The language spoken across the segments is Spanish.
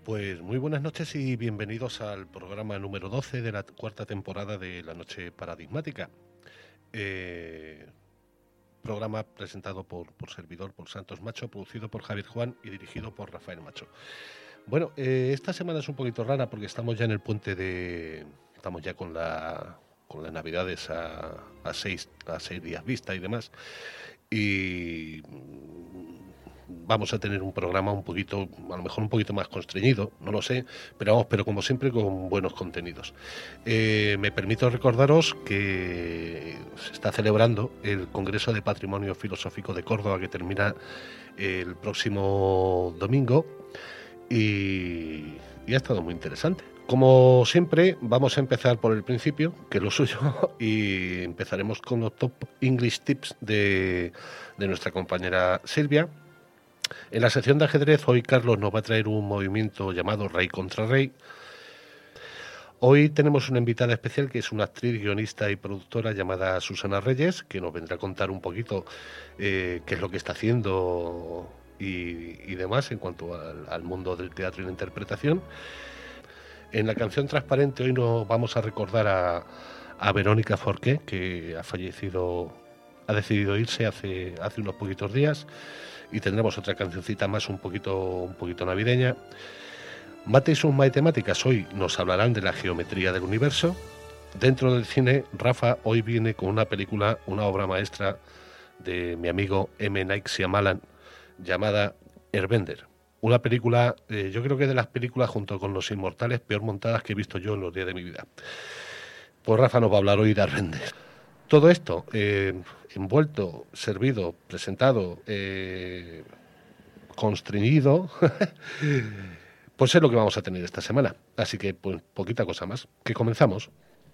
Pues muy buenas noches y bienvenidos al programa número 12 de la cuarta temporada de La Noche Paradigmática. Programa presentado por servidor, por Santos Macho, producido por Javier Juan y dirigido por Rafael Macho. Bueno, esta semana es un poquito rara porque estamos ya en el puente de... Estamos ya con las Navidades a seis días vista y demás. Y vamos a tener un programa un poquito, a lo mejor un poquito más constreñido, no lo sé, pero como siempre con buenos contenidos. Me permito recordaros que se está celebrando el Congreso de Patrimonio Filosófico de Córdoba, que termina el próximo domingo y ha estado muy interesante. Como siempre, vamos a empezar por el principio, que es lo suyo, y empezaremos con los top English tips de nuestra compañera Silvia. En la sección de ajedrez, hoy Carlos nos va a traer un movimiento llamado Rey contra Rey. Hoy tenemos una invitada especial que es una actriz, guionista y productora llamada Susana Reyes, que nos vendrá a contar un poquito qué es lo que está haciendo y demás en cuanto al mundo del teatro y la interpretación. En la canción Transparente hoy nos vamos a recordar a Verónica Forqué, que ha fallecido, ha decidido irse hace unos poquitos días, y tendremos otra cancioncita más un poquito navideña. Mate y sus matemáticas hoy nos hablarán de la geometría del universo. Dentro del cine, Rafa hoy viene con una película, una obra maestra de mi amigo M. Night Shyamalan, llamada Airbender. Una película, yo creo que de las películas junto con Los Inmortales peor montadas que he visto yo en los días de mi vida. Pues Rafa nos va a hablar hoy de Airbender. Todo esto envuelto, servido, presentado, constreñido, pues es lo que vamos a tener esta semana. Así que pues poquita cosa más. Que comenzamos.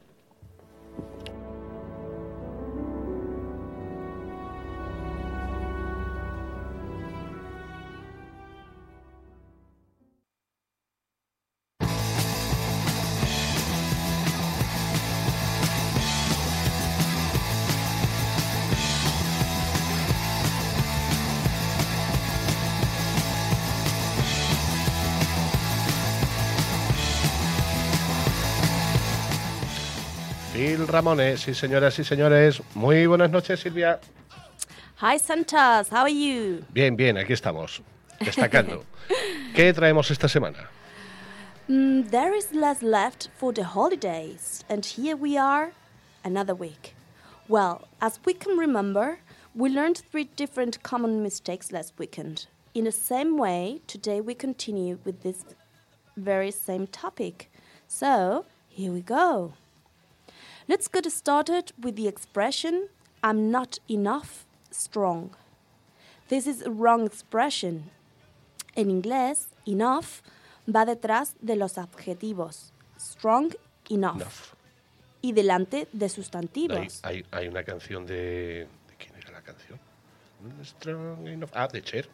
Phil Ramones, sí señoras y señores. Muy buenas noches, Silvia. Hi Santos, how are you? Bien, aquí estamos, destacando. ¿Qué traemos esta semana? There is less left for the holidays, and here we are, another week. Well, as we can remember, we learned 3 different common mistakes last weekend. In the same way, today we continue with this very same topic. So, here we go. Let's get started with the expression, I'm not enough strong. This is a wrong expression. En inglés, enough va detrás de los adjetivos. Strong, enough. Y delante de sustantivos. Hay una canción de... ¿De quién era la canción? Strong enough. Ah, de Cher.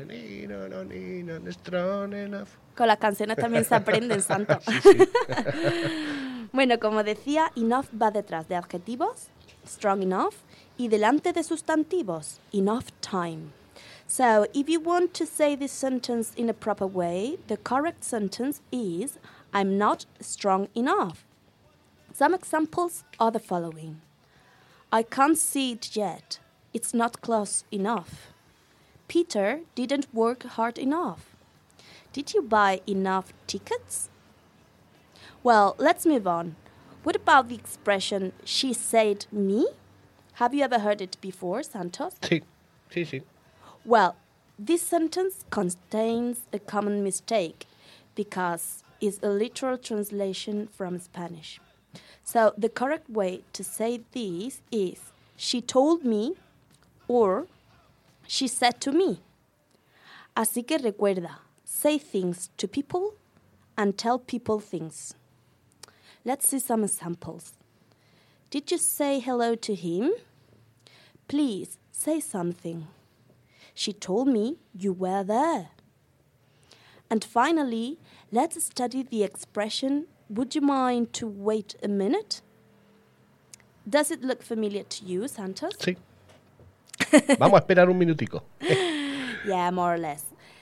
Strong enough. Con las canciones también se aprenden, Santo. Sí. Bueno, como decía, enough va detrás de adjetivos, strong enough, y delante de sustantivos, enough time. So, if you want to say this sentence in a proper way, the correct sentence is, I'm not strong enough. Some examples are the following. I can't see it yet. It's not close enough. Peter didn't work hard enough. Did you buy enough tickets? Well, let's move on. What about the expression, she said me? Have you ever heard it before, Santos? Sí. Well, this sentence contains a common mistake because it's a literal translation from Spanish. So the correct way to say this is, she told me or she said to me. Así que recuerda, say things to people and tell people things. Let's see some examples. Did you say hello to him? Please say something. She told me you were there. And finally, let's study the expression, would you mind to wait a minute? Does it look familiar to you, Santos? Sí. Vamos a esperar un minutico. Yeah, more or less.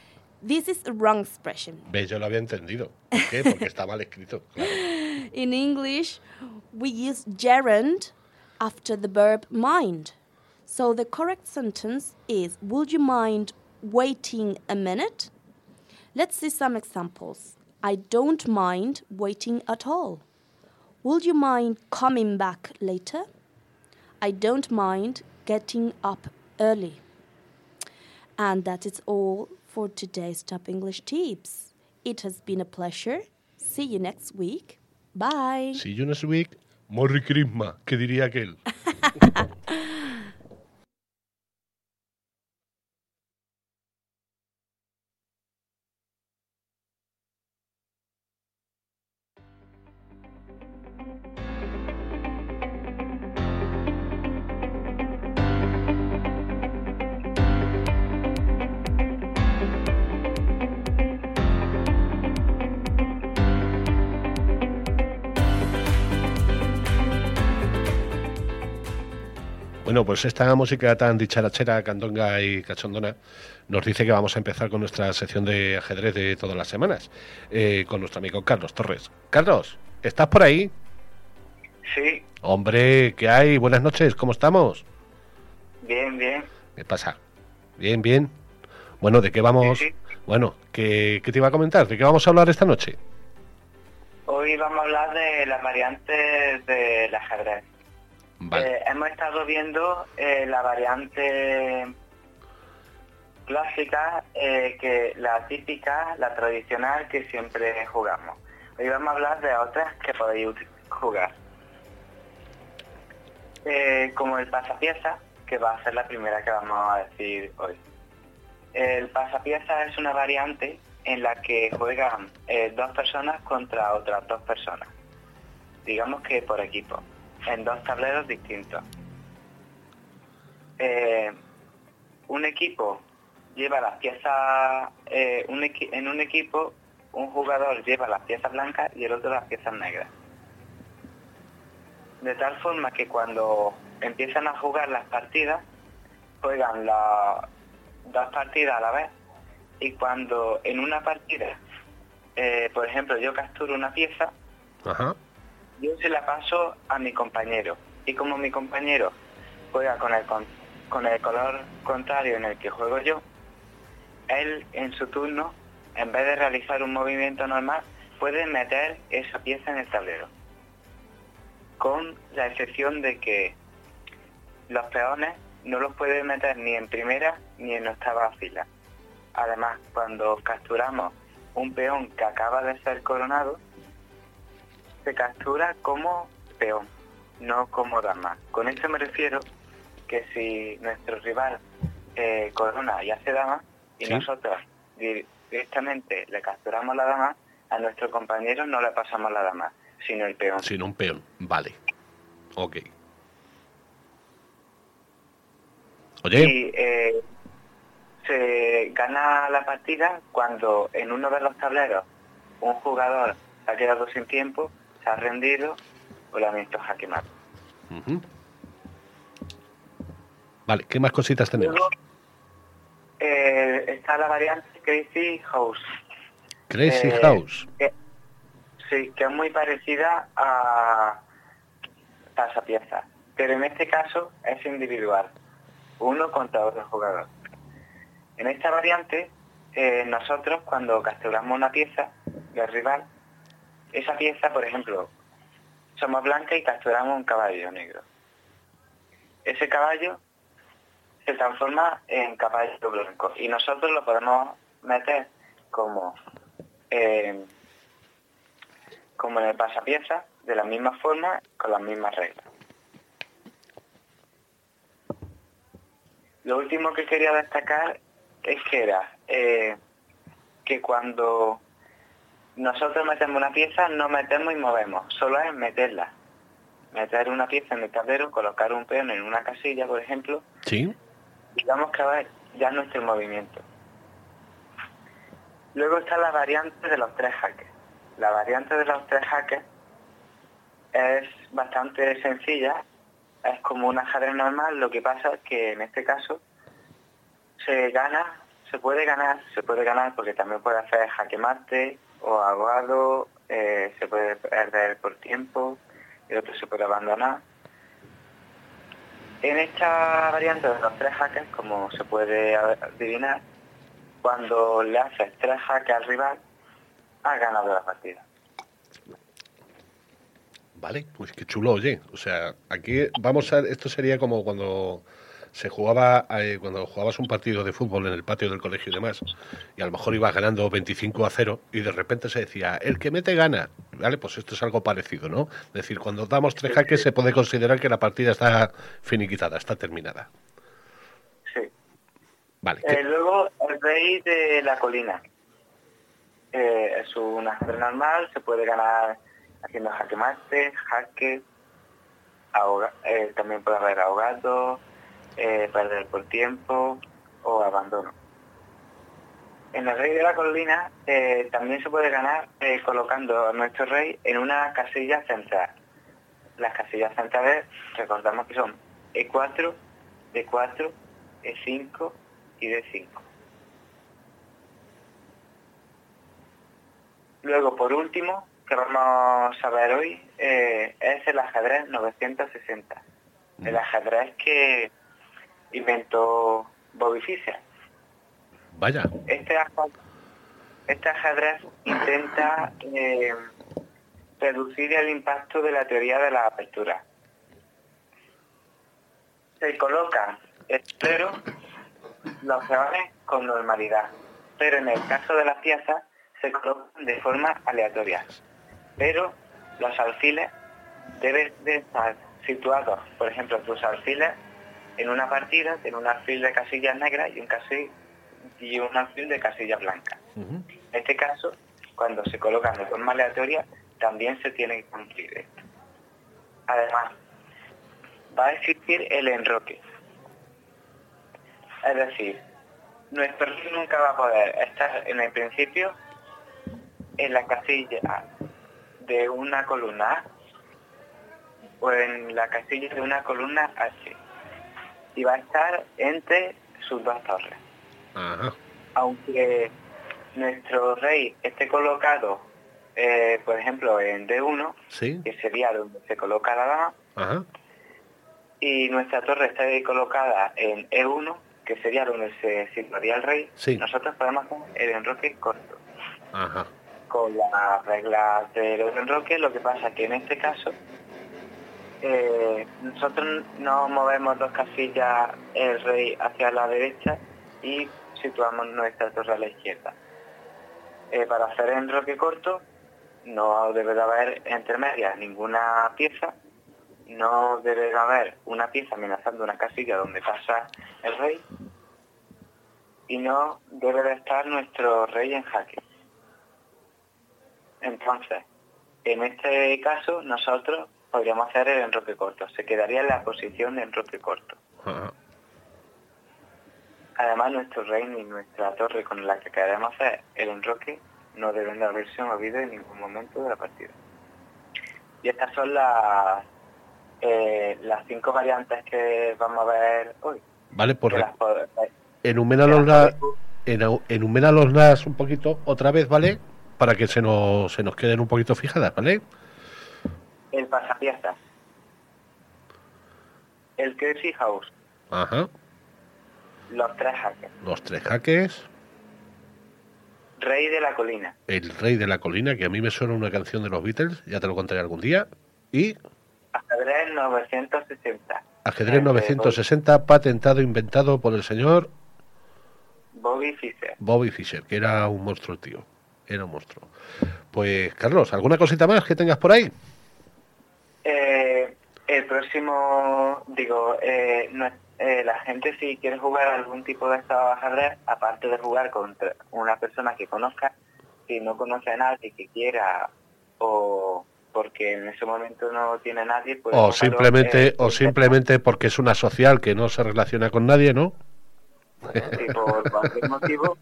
this is a wrong expression. Ve, yo lo había entendido. ¿Por qué? Porque está mal escrito. Claro. In English, we use gerund after the verb mind. So the correct sentence is, would you mind waiting a minute? Let's see some examples. I don't mind waiting at all. Would you mind coming back later? I don't mind getting up early. And that is all for today's Top English Tips. It has been a pleasure. See you next week. Bye. See you next week. Merry Christmas, que diría aquel. Bueno, pues esta música tan dicharachera, candonga y cachondona nos dice que vamos a empezar con nuestra sección de ajedrez de todas las semanas, con nuestro amigo Carlos Torres. Carlos, ¿estás por ahí? Sí. Hombre, ¿qué hay? Buenas noches, ¿cómo estamos? Bien, bien. ¿Qué pasa? Bien, bien. Bueno, ¿de qué vamos? Sí. Bueno, ¿qué te iba a comentar? ¿De qué vamos a hablar esta noche? Hoy vamos a hablar de las variantes del ajedrez. Vale. Hemos estado viendo la variante clásica, que la típica, la tradicional que siempre jugamos. Hoy vamos a hablar de otras que podéis jugar. Como el pasapieza, que va a ser la primera que vamos a decir hoy. El pasapieza es una variante en la que juegan dos personas contra otras dos personas. Digamos que por equipo, en dos tableros distintos. Un equipo lleva las piezas, en un equipo un jugador lleva las piezas blancas y el otro las piezas negras. De tal forma que cuando empiezan a jugar las partidas, juegan las dos partidas a la vez, y cuando en una partida, por ejemplo, yo capturo una pieza, Ajá. yo se la paso a mi compañero, y como mi compañero juega con el color contrario en el que juego yo, él en su turno, en vez de realizar un movimiento normal, puede meter esa pieza en el tablero, con la excepción de que los peones no los puede meter ni en primera ni en octava fila. Además, cuando capturamos un peón que acaba de ser coronado, se captura como peón, no como dama. Con esto me refiero que si nuestro rival corona y hace dama, y sí, nosotros directamente le capturamos la dama, a nuestro compañero no le pasamos la dama, sino el peón. sino un peón. Vale. Ok. Oye. Y se gana la partida cuando en uno de los tableros un jugador ha quedado sin tiempo, se ha rendido o le han hecho jaque mate. Uh-huh. Vale, ¿qué más cositas tenemos? Luego está la variante Crazy House. Crazy House. Sí, que es muy parecida a pasapieza, pero en este caso es individual, uno contra otro jugador. En esta variante, nosotros cuando capturamos una pieza del rival, esa pieza, por ejemplo, somos blancas y capturamos un caballo negro. Ese caballo se transforma en caballo blanco y nosotros lo podemos meter como en el pasapieza, de la misma forma, con las mismas reglas. Lo último que quería destacar es que era que cuando nosotros metemos una pieza, no metemos y movemos, solo es meterla. Meter una pieza en el tablero, colocar un peón en una casilla, por ejemplo, Sí. digamos que va ya nuestro movimiento. Luego está la variante de los tres jaques. La variante de los tres jaques es bastante sencilla, es como un ajedrez normal, lo que pasa es que en este caso se se puede ganar porque también puede hacer jaque mate o ahogado, se puede perder por tiempo, el otro se puede abandonar. En esta variante de los 3 jaques, como se puede adivinar, cuando le haces 3 jaques al rival, has ganado la partida. Vale, pues qué chulo, oye. O sea, aquí vamos a... Esto sería como cuando se jugaba, cuando jugabas un partido de fútbol en el patio del colegio y demás, y a lo mejor ibas ganando 25-0 y de repente se decía, el que mete gana. Vale, pues esto es algo parecido, ¿no? Es decir, cuando damos 3 jaques se puede considerar que la partida está finiquitada, está terminada. Sí. Vale. Luego, el rey de la colina. Es un ajedrez normal, se puede ganar haciendo jaque mate, jaque, también puede haber ahogado, perder por tiempo o abandono. En el rey de la colina también se puede ganar colocando a nuestro rey en una casilla central. Las casillas centrales, recordamos que son E4, D4, E5 y D5. Luego, por último, que vamos a ver hoy, es el ajedrez 960. El ajedrez que inventó Bobby Fischer. Vaya. Este ajedrez intenta reducir el impacto de la teoría de la apertura. Se colocan entero los peones con normalidad, pero en el caso de las piezas se colocan de forma aleatoria. Pero los alfiles deben de estar situados, por ejemplo, tus alfiles en una partida, en un alfil de casillas negras y un alfil de casillas blancas. En este caso, cuando se colocan de forma aleatoria, también se tiene que cumplir esto. Además, va a existir el enroque. Es decir, nuestro rey nunca va a poder estar en el principio en la casilla de una columna A o en la casilla de una columna H. Y va a estar entre sus 2 torres. Ajá. Aunque nuestro rey esté colocado, por ejemplo, en D1, ¿sí? Que sería donde se coloca la dama, Ajá. y nuestra torre esté colocada en E1, que sería donde se situaría el rey, sí. Nosotros podemos hacer el enroque corto. Ajá. Con las reglas del enroque, lo que pasa es que en este caso nosotros no movemos 2 casillas el rey hacia la derecha y situamos nuestra torre a la izquierda. Para hacer el enroque corto no debe de haber entre medias ninguna pieza, no debe de haber una pieza amenazando una casilla donde pasa el rey y no debe de estar nuestro rey en jaque. Entonces, en este caso nosotros podríamos hacer el enroque corto, se quedaría en la posición de enroque corto. Ajá. Además, nuestro rey ni nuestra torre con la que queremos hacer el enroque no deben de haberse movido en ningún momento de la partida. Y estas son las 5 variantes que vamos a ver hoy. Vale, pues enuméralos un poquito otra vez, ¿vale? Para que se nos queden un poquito fijadas, ¿vale? El pasapiezas. El Crazy House. Ajá. Los 3 jaques. Los 3 jaques. Rey de la colina. El rey de la colina, que a mí me suena una canción de los Beatles, ya te lo contaré algún día. Y... Ajedrez 960. Ajedrez 960, patentado, inventado por el señor... Bobby Fischer. Bobby Fischer, que era un monstruo, tío. Era un monstruo. Pues, Carlos, ¿alguna cosita más que tengas por ahí? El próximo, la gente si quiere jugar algún tipo de estado de ajedrez, aparte de jugar contra una persona que conozca, si no conoce a nadie que quiera o porque en ese momento no tiene nadie, pues o simplemente porque es una social que no se relaciona con nadie, ¿no? Sí, por cualquier motivo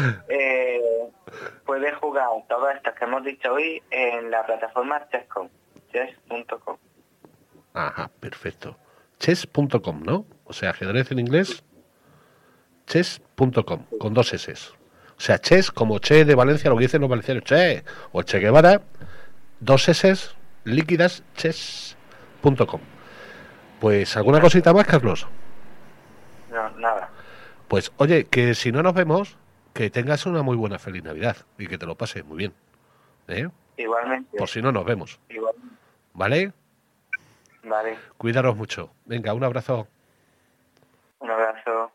puede jugar todas estas que hemos dicho hoy en la plataforma chess.com. Ajá, perfecto. Chess.com, ¿no? O sea, ajedrez en inglés. chess.com, con 2 S. O sea, chess como Che de Valencia, lo que dicen los valencianos, Che, o Che Guevara, 2 S, líquidas, chess.com. Pues, ¿alguna cosita más, Carlos? No, nada. Pues, oye, que si no nos vemos, que tengas una muy buena feliz Navidad y que te lo pases muy bien. Igualmente. Por si no nos vemos. Igualmente. ¿Vale? Vale. Cuidaros mucho. Venga, un abrazo. Un abrazo.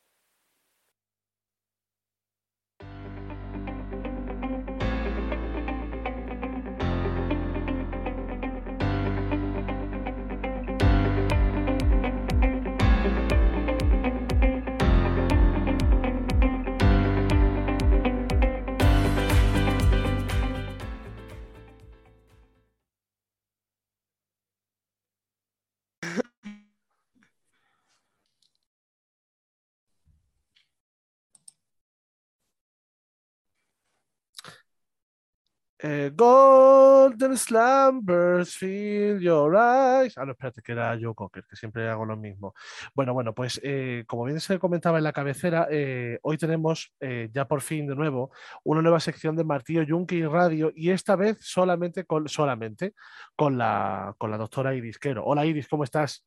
Golden slumbers fill your eyes. Ah, no, espérate, que era Joe Cocker, que siempre hago lo mismo. Bueno, pues como bien se comentaba en la cabecera, hoy tenemos ya por fin de nuevo una nueva sección de Martillo Yunque y Radio, y esta vez solamente con la doctora Iris Quero. Hola Iris, ¿cómo estás?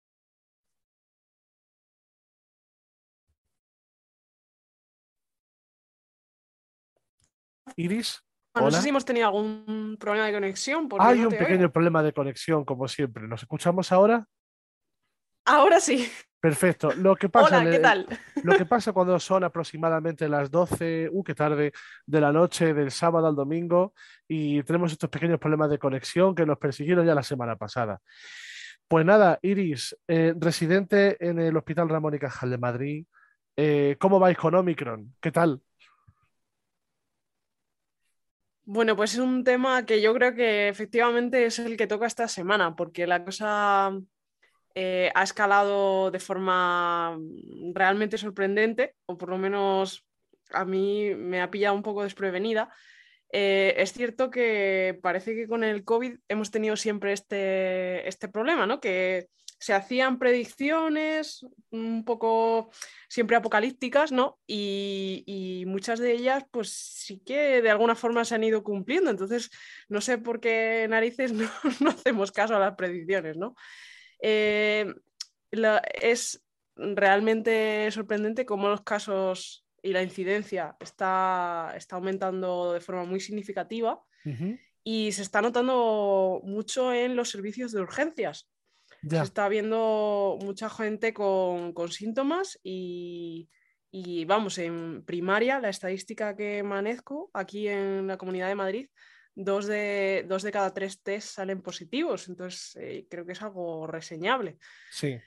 Iris, No sé hola. si hemos tenido algún problema de conexión porque Hay no un te pequeño oigo. problema de conexión, como siempre. ¿Nos escuchamos ahora? Ahora sí. Perfecto. Lo que pasa, Hola, ¿qué tal? lo que pasa cuando son aproximadamente las 12, qué tarde, de la noche del sábado al domingo, y tenemos estos pequeños problemas de conexión que nos persiguieron ya la semana pasada. Pues nada, Iris, residente en el Hospital Ramón y Cajal de Madrid, ¿cómo vais con Omicron? ¿Qué tal? Bueno, pues es un tema que yo creo que efectivamente es el que toca esta semana, porque la cosa ha escalado de forma realmente sorprendente, o por lo menos a mí me ha pillado un poco desprevenida. Es cierto que parece que con el COVID hemos tenido siempre este problema, ¿no? Que se hacían predicciones un poco siempre apocalípticas, ¿no? Y muchas de ellas, pues sí que de alguna forma se han ido cumpliendo. Entonces, no sé por qué narices no hacemos caso a las predicciones, ¿no? Es realmente sorprendente cómo los casos y la incidencia está aumentando de forma muy significativa Ujú. y se está notando mucho en los servicios de urgencias. Se Ya, está viendo mucha gente con síntomas y vamos, en primaria, la estadística que manejo aquí en la Comunidad de Madrid, dos de cada 3 test salen positivos, entonces creo que es algo reseñable. sí.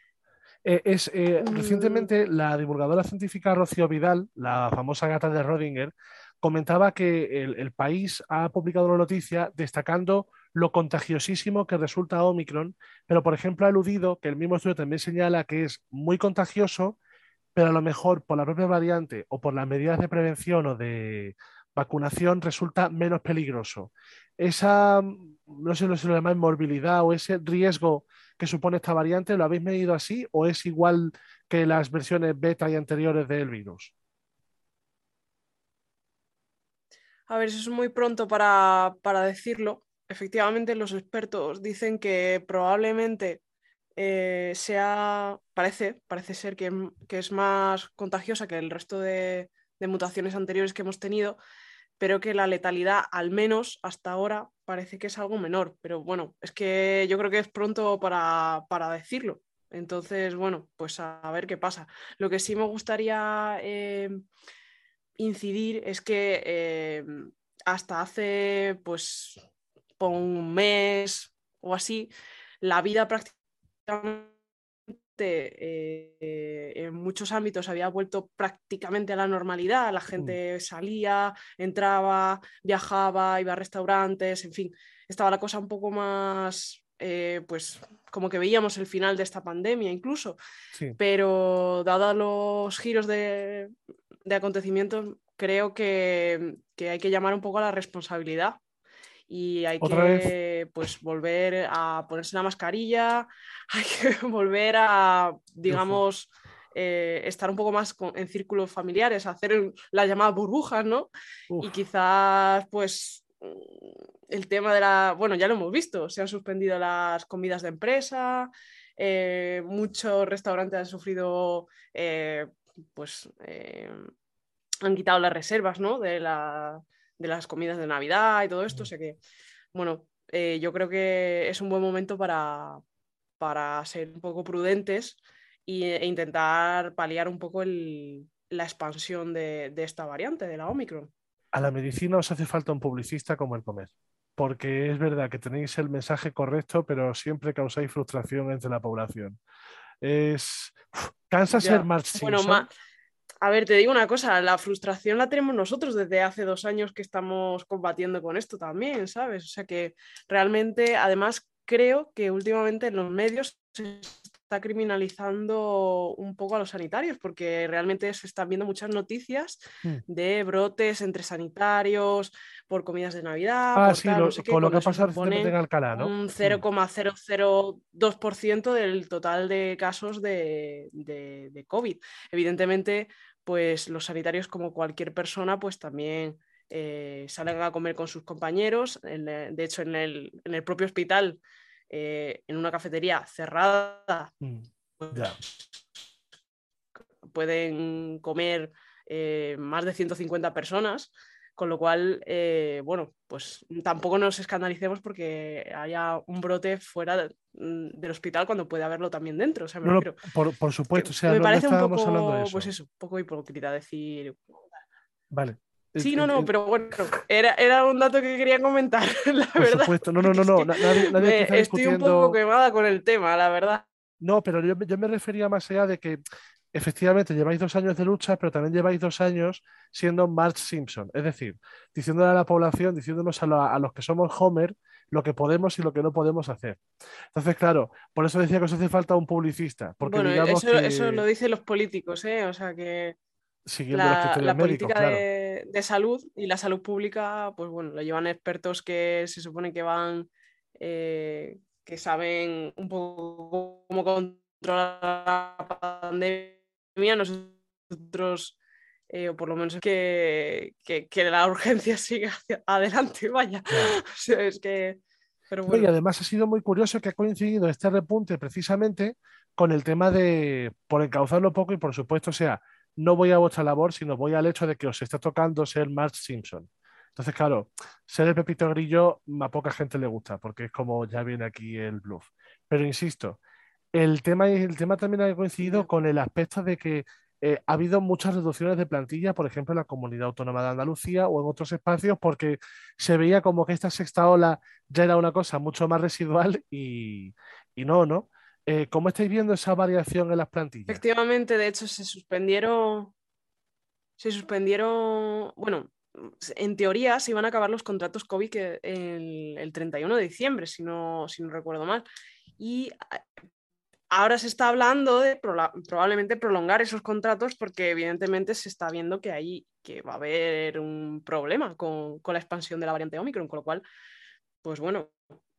Mm, Recientemente la divulgadora científica Rocío Vidal, la famosa gata de Rodinger, comentaba que el país ha publicado una noticia destacando lo contagiosísimo que resulta Omicron, pero por ejemplo ha aludido que el mismo estudio también señala que es muy contagioso, pero a lo mejor por la propia variante o por las medidas de prevención o de vacunación resulta menos peligroso. Esa, no sé si lo llamáis morbilidad o ese riesgo que supone esta variante, ¿lo habéis medido así o es igual que las versiones beta y anteriores del virus? a ver, eso es muy pronto para decirlo. Efectivamente, los expertos dicen que probablemente parece ser que es más contagiosa que el resto de mutaciones anteriores que hemos tenido, pero que la letalidad, al menos hasta ahora, parece que es algo menor. Pero bueno, es que yo creo que es pronto para decirlo. Entonces, bueno, pues a ver qué pasa. Lo que sí me gustaría incidir es que hasta hace pues un mes o así, la vida prácticamente en muchos ámbitos había vuelto prácticamente a la normalidad. La Mm. gente salía, entraba, viajaba, iba a restaurantes, en fin, estaba la cosa un poco más, pues como que veíamos el final de esta pandemia incluso, Sí. pero dados los giros de acontecimientos, creo que hay que llamar un poco a la responsabilidad y hay Otra vez, que pues volver a ponerse la mascarilla, hay que volver a, yo, digamos, estar un poco más en círculos familiares, hacer las llamadas burbujas, ¿no? Uf. Y quizás, pues, el tema de la... Bueno, ya lo hemos visto, se han suspendido las comidas de empresa, muchos restaurantes han sufrido, han quitado las reservas, ¿no? de las comidas de Navidad y todo esto, o sea que, bueno, yo creo que es un buen momento para ser un poco prudentes e intentar paliar un poco la expansión de esta variante, de la Omicron. A la medicina os hace falta un publicista como el comer, porque es verdad que tenéis el mensaje correcto, pero siempre causáis frustración entre la población. Cansa Ya. ser Marge Simpson. Bueno, a ver, te digo una cosa, la frustración la tenemos nosotros desde hace 2 años que estamos combatiendo con esto también, ¿sabes? O sea que realmente, además, creo que últimamente en los medios se está criminalizando un poco a los sanitarios, porque realmente se están viendo muchas noticias de brotes entre sanitarios, por comidas de Navidad, por Sí, tal, no sé qué, con lo que ha cuando se pasado recientemente en supone Alcalá, ¿no? un 0,002% del total de casos de COVID. Evidentemente, pues los sanitarios, como cualquier persona, pues también salen a comer con sus compañeros. De hecho, en el propio hospital, en una cafetería cerrada, Ya. pueden comer más de 150 personas. Con lo cual, bueno, pues tampoco nos escandalicemos porque haya un brote fuera del hospital cuando puede haberlo también dentro. O sea, No, por supuesto, o sea, me no parece un estábamos hablando de poco, eso. pues eso, un poco hipócrita decir... Vale. Sí, no, pero bueno, era un dato que quería comentar, la Por verdad. supuesto, no, nadie aquí está estoy un poco quemada con el tema, la verdad. No, pero yo me refería más allá de que efectivamente lleváis 2 años de lucha, pero también lleváis 2 años siendo Marge Simpson. Es decir, diciéndole a la población, diciéndonos a los que somos Homer lo que podemos y lo que no podemos hacer. Entonces, claro, por eso decía que os hace falta un publicista. Porque Bueno, digamos eso lo dicen los políticos, ¿eh? O sea que siguiendo los criterios la médicos, política claro. de salud y la salud pública, pues bueno, lo llevan expertos que se supone que van, que saben un poco cómo controlar la pandemia. Nosotros, o por lo menos que la urgencia siga hacia adelante, vaya. Claro. O sea, es que... Pero Y bueno. además ha sido muy curioso que ha coincidido este repunte precisamente con el tema de, por encauzarlo poco y por supuesto, o sea, no voy a vuestra labor, sino voy al hecho de que os está tocando ser Marge Simpson. Entonces, claro, ser el Pepito Grillo a poca gente le gusta, porque es como ya viene aquí el bluff. Pero insisto, el tema también ha coincidido con el aspecto de que ha habido muchas reducciones de plantilla, por ejemplo, en la Comunidad Autónoma de Andalucía o en otros espacios, porque se veía como que esta sexta ola ya era una cosa mucho más residual y no. ¿Cómo estáis viendo esa variación en las plantillas? Efectivamente, de hecho, se suspendieron, bueno, en teoría se iban a acabar los contratos COVID el 31 de diciembre, si no recuerdo mal. Y ahora se está hablando de probablemente prolongar esos contratos porque evidentemente se está viendo que va a haber un problema con la expansión de la variante Omicron, con lo cual, pues bueno,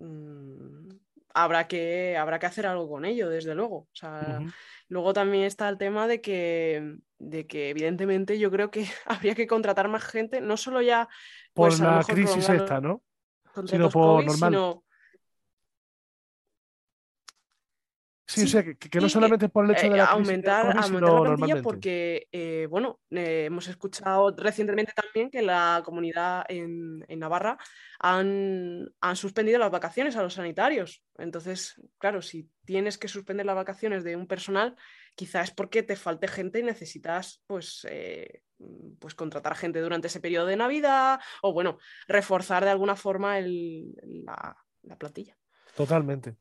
habrá que hacer algo con ello, desde luego. O sea, luego también está el tema de que evidentemente yo creo que habría que contratar más gente, no solo ya pues, por a lo la mejor crisis prolongar esta, ¿no? Sino contratos por COVID, normal. sino... Sí, o sea, que no solamente por el hecho de la crisis del COVID, aumentar sino la plantilla normalmente. porque, hemos escuchado recientemente también que la comunidad en Navarra han suspendido las vacaciones a los sanitarios. Entonces, claro, si tienes que suspender las vacaciones de un personal, quizás es porque te falte gente y necesitas, pues contratar gente durante ese periodo de Navidad o, bueno, reforzar de alguna forma la plantilla. Totalmente.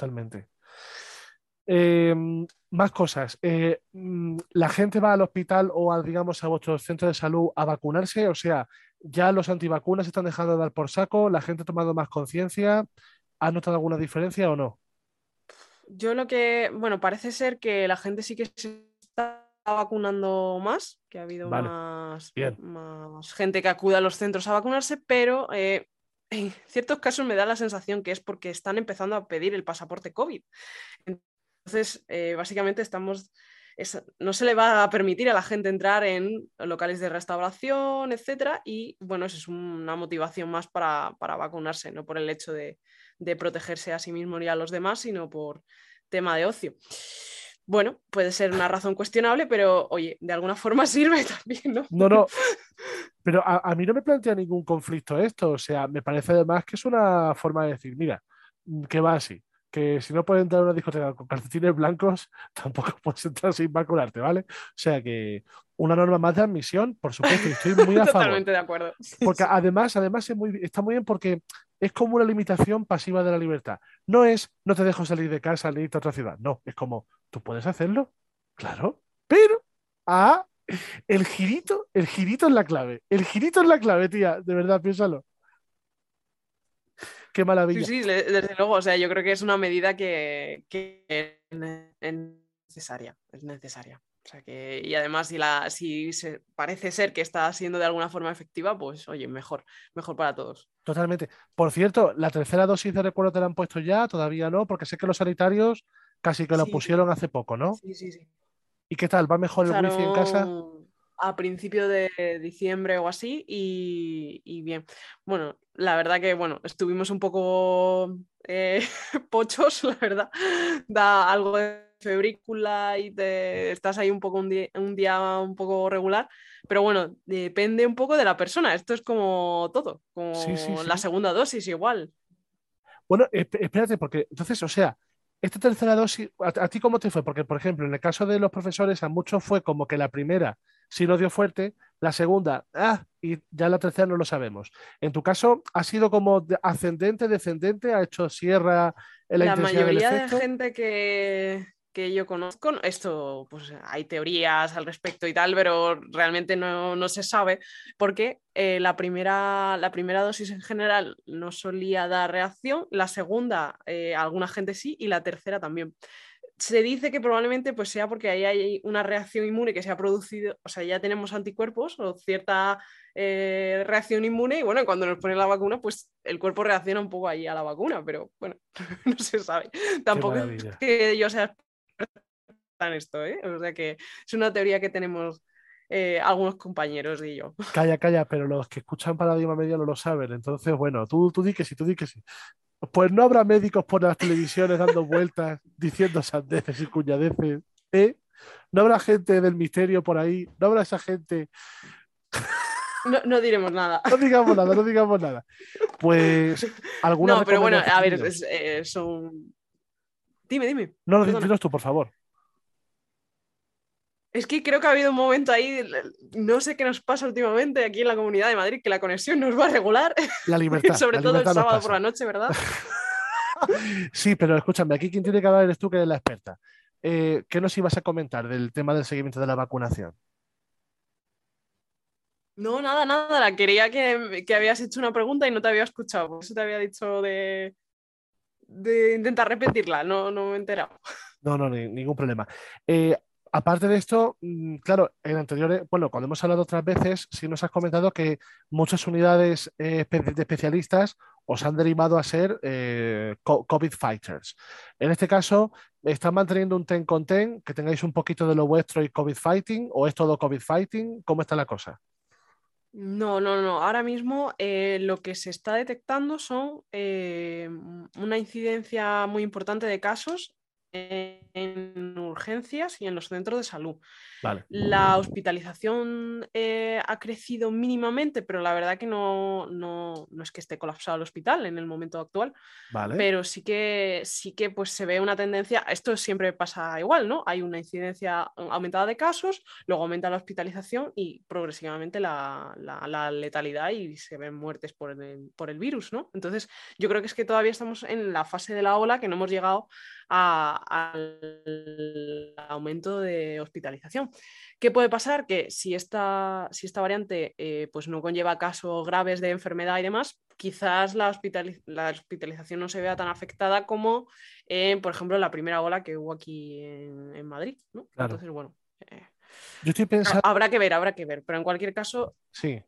Más cosas. ¿La gente va al hospital o digamos, a vuestro centro de salud a vacunarse? O sea, ¿ya los antivacunas están dejando de dar por saco? ¿La gente ha tomado más conciencia? ¿Has notado alguna diferencia o no? Yo parece ser que la gente sí que se está vacunando más, que ha habido Vale. más Bien. gente que acude a los centros a vacunarse, pero en ciertos casos me da la sensación que es porque están empezando a pedir el pasaporte COVID. Entonces, básicamente estamos no se le va a permitir a la gente entrar en locales de restauración, etcétera, y bueno, eso es una motivación más para vacunarse, no por el hecho de protegerse a sí mismo y a los demás, sino por tema de ocio. Bueno, puede ser una razón cuestionable, pero oye, de alguna forma sirve también, ¿no? No, pero a mí no me plantea ningún conflicto esto, o sea, me parece además que es una forma de decir, mira, que va así, que si no puedes entrar a una discoteca con calcetines blancos, tampoco puedes entrar sin vacunarte, ¿vale? O sea que una norma más de admisión, por supuesto, y estoy muy a favor. Totalmente de acuerdo. Porque Sí. además está muy bien porque es como una limitación pasiva de la libertad. No es no te dejo salir de casa ni irte a otra ciudad. No, es como tú puedes hacerlo, claro, pero ah, el girito es la clave. El girito es la clave, tía. De verdad, piénsalo. Qué maravilla. Sí, desde luego. O sea, yo creo que es una medida que es necesaria. Es necesaria. O sea que, y además, si se parece ser que está siendo de alguna forma efectiva, pues oye, mejor para todos. Totalmente. Por cierto, la tercera dosis de recuerdo te la han puesto ya, todavía no, porque sé que los sanitarios casi que lo Sí, pusieron hace poco, ¿no? sí. ¿Y qué tal? ¿Va mejor el wifi en casa? Empezaron a principio de diciembre o así y bien. Bueno, la verdad que bueno, estuvimos un poco pochos, la verdad. Da algo de febrícula y estás ahí un poco un día un poco regular, pero bueno, depende un poco de la persona. Esto es como todo, Sí, sí, como la sí. segunda dosis igual. Bueno, espérate, porque entonces, o sea, esta tercera dosis, ¿a ti cómo te fue? Porque, por ejemplo, en el caso de los profesores, a muchos fue como que la primera sí nos dio fuerte, la segunda, y ya la tercera no lo sabemos. En tu caso, ¿ha sido como ascendente, descendente? ¿Ha hecho sierra en la La intensidad del mayoría de efecto? gente que yo conozco, esto pues hay teorías al respecto y tal, pero realmente no se sabe porque la primera dosis en general no solía dar reacción, la segunda alguna gente sí y la tercera también. Se dice que probablemente pues sea porque ahí hay una reacción inmune que se ha producido, o sea, ya tenemos anticuerpos o cierta reacción inmune y bueno, cuando nos ponen la vacuna, pues el cuerpo reacciona un poco ahí a la vacuna, pero bueno, no se sabe. Qué Tampoco es maravilla. que yo sea experta en esto, ¿eh? O sea que es una teoría que tenemos algunos compañeros y yo. Calla, calla, pero los que escuchan Paradigma Media no lo saben. Entonces, bueno, tú di que sí, tú di que sí. Pues no habrá médicos por las televisiones dando vueltas, diciendo sandeces y cuñadeces, ¿eh? No habrá gente del misterio por ahí, no habrá esa gente. No diremos nada. No digamos nada, no digamos nada. Pues, ¿alguna No, pero bueno, a ver, recomendación? son... Dime, No, no, perdona. dinos tú, por favor. Es que creo que ha habido un momento ahí, no sé qué nos pasa últimamente aquí en la Comunidad de Madrid, que la conexión nos va a regular, sobre La todo el libertad nos sábado por pasa. la noche, ¿verdad? Sí, pero escúchame, aquí quien tiene que hablar eres tú, que eres la experta. ¿Qué nos ibas a comentar del tema del seguimiento de la vacunación? No, nada, la quería que habías hecho una pregunta y no te había escuchado, por eso te había dicho de intentar repetirla, no me he enterado. No, no, ningún problema. Eh, Aparte de esto, claro, en anteriores, bueno, cuando hemos hablado otras veces, sí nos has comentado que muchas unidades de especialistas os han derivado a ser COVID fighters. En este caso, ¿están manteniendo un ten con ten, que tengáis un poquito de lo vuestro y COVID fighting, o es todo COVID fighting? ¿Cómo está la cosa? No. Ahora mismo lo que se está detectando son una incidencia muy importante de casos en urgencias y en los centros de salud. Vale, La hospitalización ha crecido mínimamente, pero la verdad que no es que esté colapsado el hospital en el momento actual, vale, pero sí que pues se ve una tendencia, esto siempre pasa igual, ¿no? Hay una incidencia aumentada de casos, luego aumenta la hospitalización y progresivamente la letalidad y se ven muertes por el virus, ¿no? Entonces yo creo que es que todavía estamos en la fase de la ola que no hemos llegado al aumento de hospitalización. ¿Qué puede pasar? Que si esta variante pues no conlleva casos graves de enfermedad y demás, quizás la hospitalización no se vea tan afectada como, por ejemplo, la primera ola que hubo aquí en Madrid, ¿no? claro. Entonces, bueno, eh, Yo estoy pensando, habrá que ver, pero en cualquier caso, sí,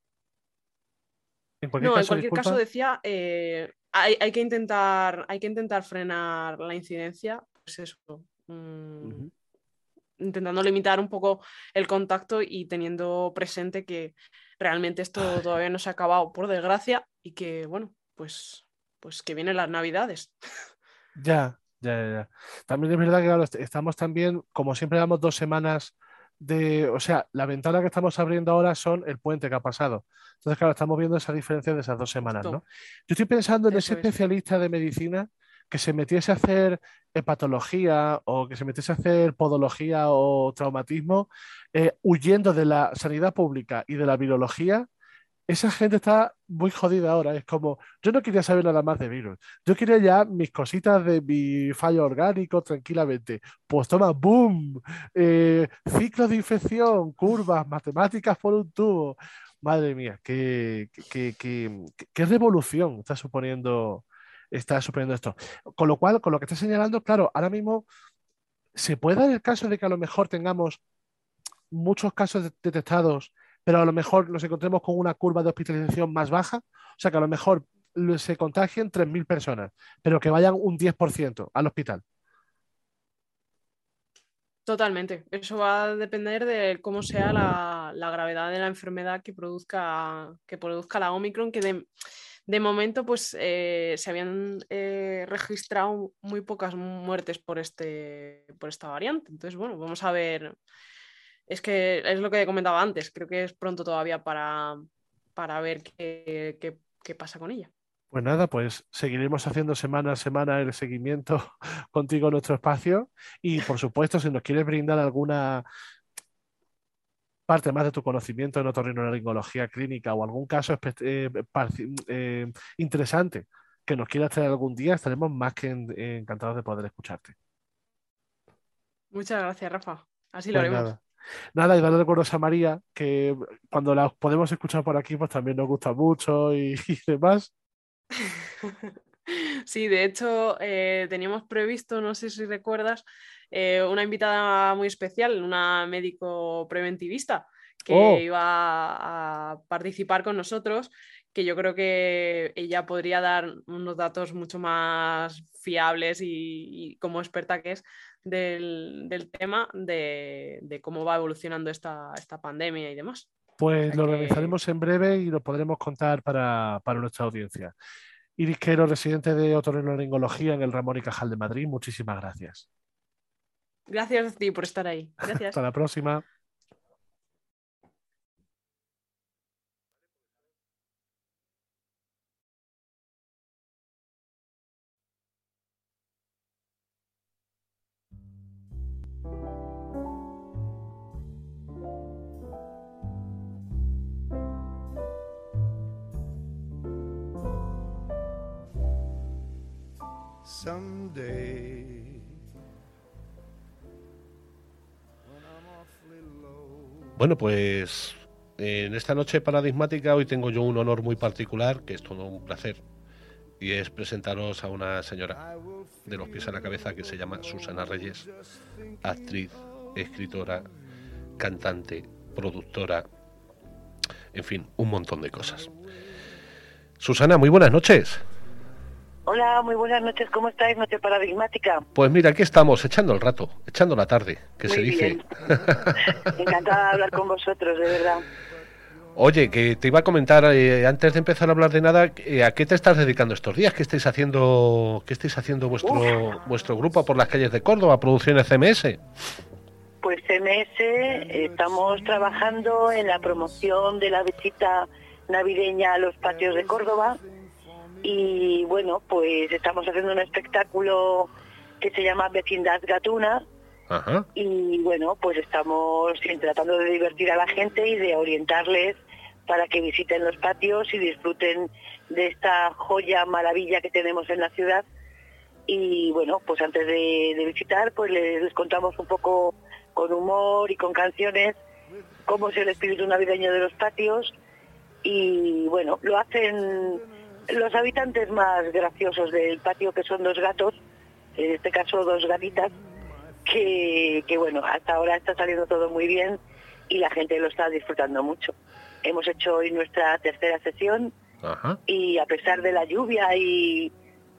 en cualquier no, en caso, cualquier caso disculpa. decía, hay que intentar frenar la incidencia, pues eso, Ujú. intentando limitar un poco el contacto y teniendo presente que realmente esto todavía no se ha acabado, por desgracia, y que, bueno, pues que vienen las Navidades. Ya, ya, ya, ya. También es verdad que claro, estamos también, como siempre, damos 2 semanas o sea, la ventana que estamos abriendo ahora son el puente que ha pasado. Entonces, claro, estamos viendo esa diferencia de esas 2 semanas, ¿no? Justo, Yo estoy pensando en ese eso es. especialista de medicina que se metiese a hacer hepatología o que se metiese a hacer podología o traumatismo, huyendo de la sanidad pública y de la virología. Esa gente está muy jodida ahora. Es como, yo no quería saber nada más de virus. Yo quería ya mis cositas de mi fallo orgánico tranquilamente. Pues toma, boom. Ciclos de infección, curvas, matemáticas por un tubo. Madre mía, qué revolución está suponiendo esto. Con lo cual, con lo que está señalando, claro, ahora mismo se puede dar el caso de que a lo mejor tengamos muchos casos detectados, pero a lo mejor nos encontremos con una curva de hospitalización más baja. O sea, que a lo mejor se contagien 3.000 personas, pero que vayan un 10% al hospital. Totalmente. Eso va a depender de cómo sea la gravedad de la enfermedad que produzca la Omicron, que de momento pues se habían registrado muy pocas muertes por esta variante. Entonces, bueno, vamos a ver. Es que es lo que comentaba antes. Creo que es pronto todavía para ver qué pasa con ella. Pues nada, pues seguiremos haciendo semana a semana el seguimiento contigo en nuestro espacio y por supuesto, si nos quieres brindar alguna parte más de tu conocimiento en otorrinolaringología clínica o algún caso interesante que nos quieras traer algún día, estaremos más que encantados de poder escucharte. Muchas gracias, Rafa. Así lo Pues haremos. nada. Nada, y darle recuerdos a María, que cuando la podemos escuchar por aquí, pues también nos gusta mucho y demás. Sí, de hecho, teníamos previsto, no sé si recuerdas, una invitada muy especial, una médico preventivista, que Oh, iba a participar con nosotros, que yo creo que ella podría dar unos datos mucho más fiables y como experta que es del tema de cómo va evolucionando esta pandemia y demás. O pues sea lo que organizaremos en breve y lo podremos contar para nuestra audiencia. Iris Quero, residente de otorrinolaringología en el Ramón y Cajal de Madrid, muchísimas gracias. gracias a ti por estar ahí. Hasta Gracias. la próxima. Someday. Bueno, pues en esta noche paradigmática hoy tengo yo un honor muy particular, que es todo un placer, y es presentaros a una señora de los pies a la cabeza que se llama Susana Reyes, actriz, escritora, cantante, productora, en fin, un montón de cosas. Susana, muy buenas noches. Hola, muy buenas noches, ¿cómo estáis? Noche paradigmática. Pues mira, aquí estamos, echando el rato, echando la tarde, que Muy se dice. bien. Encantada de hablar con vosotros, de verdad. Oye, que te iba a comentar, antes de empezar a hablar de nada, ¿a qué te estás dedicando estos días? ¿Qué estáis haciendo vuestro grupo por las calles de Córdoba, Producciones CMS? Pues CMS, estamos trabajando en la promoción de la visita navideña a los patios de Córdoba y bueno, pues estamos haciendo un espectáculo que se llama Vecindad Gatuna. Ajá. Y bueno, pues estamos tratando de divertir a la gente y de orientarles para que visiten los patios y disfruten de esta joya maravilla que tenemos en la ciudad. Y bueno, pues antes de visitar, pues les contamos un poco con humor y con canciones cómo es el espíritu navideño de los patios. Y bueno, lo hacen los habitantes más graciosos del patio, que son 2 gatos, en este caso 2 gatitas, que bueno, hasta ahora está saliendo todo muy bien y la gente lo está disfrutando mucho. Hemos hecho hoy nuestra tercera sesión. Ajá. Y a pesar de la lluvia y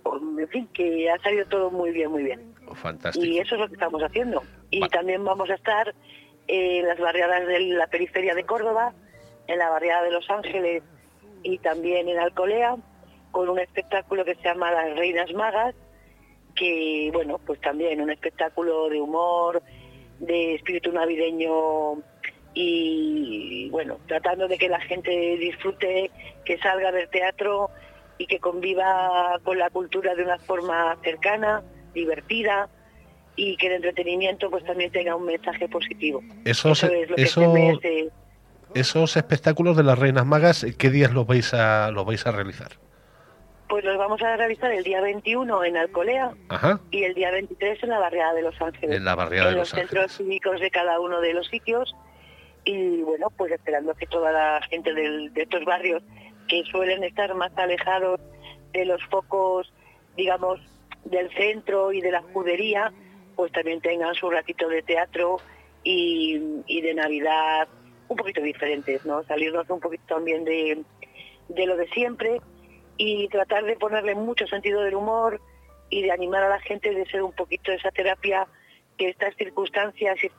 en fin, que ha salido todo muy bien, muy bien. Fantástico. Y eso es lo que estamos haciendo. Y Va. también vamos a estar en las barriadas de la periferia de Córdoba, en la barriada de Los Ángeles y también en Alcolea, con un espectáculo que se llama Las Reinas Magas, que, bueno, pues también un espectáculo de humor, de espíritu navideño y, bueno, tratando de que la gente disfrute, que salga a ver teatro y que conviva con la cultura de una forma cercana, divertida, y que el entretenimiento pues también tenga un mensaje positivo. Eso es lo que este mes, esos espectáculos de las Reinas Magas, ¿qué días los vais a realizar? Pues los vamos a realizar el día 21 en Alcolea. Ajá. Y el día 23 en la barriada de Los Ángeles. En la barriada de Los Ángeles. En los centros cívicos de cada uno de los sitios. Y bueno, pues esperando que toda la gente de estos barrios, que suelen estar más alejados de los focos, digamos, del centro y de la judería, pues también tengan su ratito de teatro y de Navidad un poquito diferentes, ¿no? Salirnos un poquito también de lo de siempre y tratar de ponerle mucho sentido del humor y de animar a la gente, de ser un poquito esa terapia que estas circunstancias y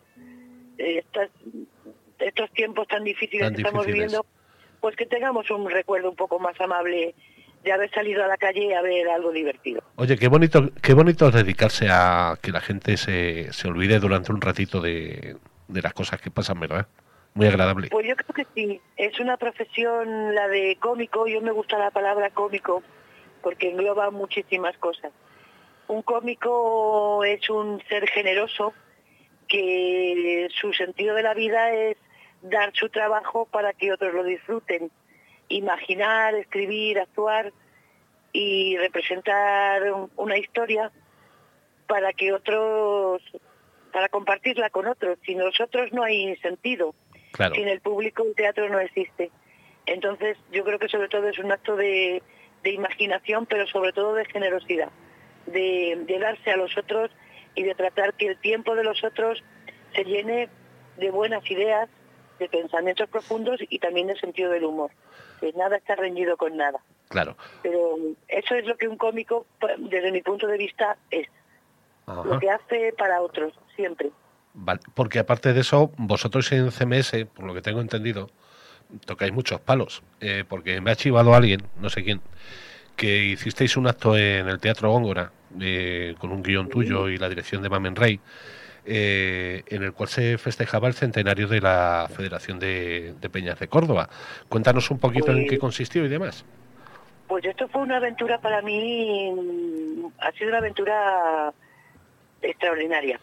estos tiempos tan difíciles que estamos viviendo, pues que tengamos un recuerdo un poco más amable de haber salido a la calle a ver algo divertido. Oye, qué bonito es dedicarse a que la gente se olvide durante un ratito de las cosas que pasan, ¿verdad? Muy agradable. Pues yo creo que sí, es una profesión la de cómico, yo me gusta la palabra cómico porque engloba muchísimas cosas. Un cómico es un ser generoso que su sentido de la vida es dar su trabajo para que otros lo disfruten, imaginar, escribir, actuar y representar una historia para que otros, para compartirla con otros. Sin nosotros no hay sentido. Claro. Sin el público el teatro no existe. Entonces yo creo que sobre todo es un acto de imaginación, pero sobre todo de generosidad, de darse a los otros y de tratar que el tiempo de los otros se llene de buenas ideas, de pensamientos profundos y también de sentido del humor. Que nada está reñido con nada. Claro. Pero eso es lo que un cómico, desde mi punto de vista, es. Ajá. Lo que hace para otros, siempre. Vale, porque aparte de eso, vosotros en CMS, por lo que tengo entendido, tocáis muchos palos, porque me ha chivado alguien, no sé quién, que hicisteis un acto en el Teatro Góngora, con un guión tuyo y la dirección de Mamen Rey, en el cual se festejaba el centenario de la Federación de Peñas de Córdoba. Cuéntanos un poquito en qué consistió y demás. Pues esto fue una aventura para mí, ha sido una aventura extraordinaria.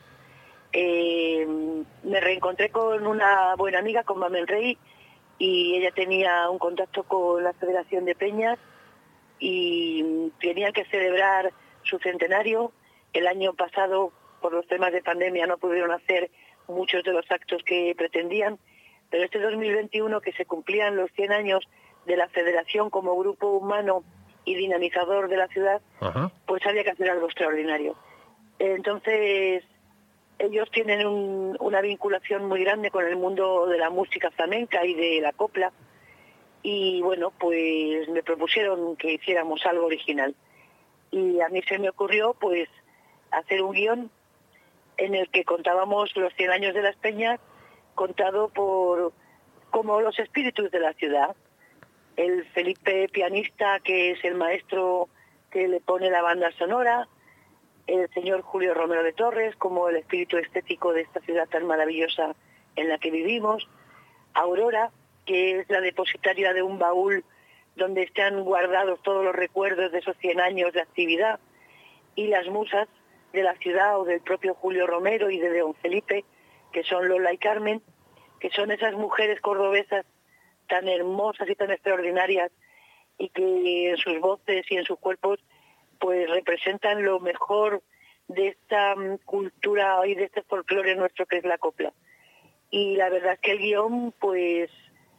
Me reencontré con una buena amiga, con Mamen Rey, y ella tenía un contacto con la Federación de Peñas y tenían que celebrar su centenario. El año pasado, por los temas de pandemia, no pudieron hacer muchos de los actos que pretendían, pero este 2021, que se cumplían los 100 años de la Federación como grupo humano y dinamizador de la ciudad, Ajá. Pues había que hacer algo extraordinario. Entonces, ellos tienen una vinculación muy grande con el mundo de la música flamenca y de la copla, y bueno, pues me propusieron que hiciéramos algo original. Y a mí se me ocurrió, pues, hacer un guión en el que contábamos los 100 años de las Peñas, contado por como los espíritus de la ciudad. El Felipe pianista, que es el maestro que le pone la banda sonora, el señor Julio Romero de Torres, como el espíritu estético de esta ciudad tan maravillosa en la que vivimos, Aurora, que es la depositaria de un baúl donde están guardados todos los recuerdos de esos 100 años de actividad, y las musas de la ciudad o del propio Julio Romero y de don Felipe, que son Lola y Carmen, que son esas mujeres cordobesas tan hermosas y tan extraordinarias y que en sus voces y en sus cuerpos pues representan lo mejor de esta cultura y de este folclore nuestro que es la copla. Y la verdad es que el guión pues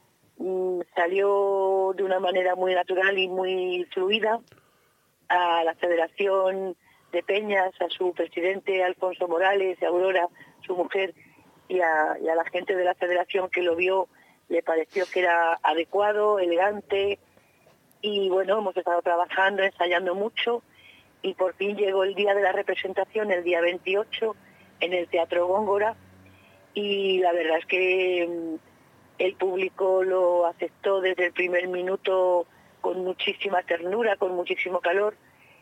salió de una manera muy natural y muy fluida. A la Federación de Peñas, a su presidente Alfonso Morales, a Aurora, su mujer, y a la gente de la Federación que lo vio, le pareció que era adecuado, elegante, y bueno, hemos estado trabajando, ensayando mucho, y por fin llegó el día de la representación, el día 28, en el Teatro Góngora, y la verdad es que el público lo aceptó desde el primer minuto con muchísima ternura, con muchísimo calor,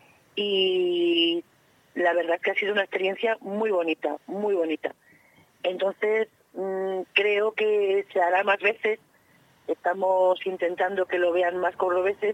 y la verdad es que ha sido una experiencia muy bonita, muy bonita. Entonces, creo que se hará más veces, estamos intentando que lo vean más cordobeses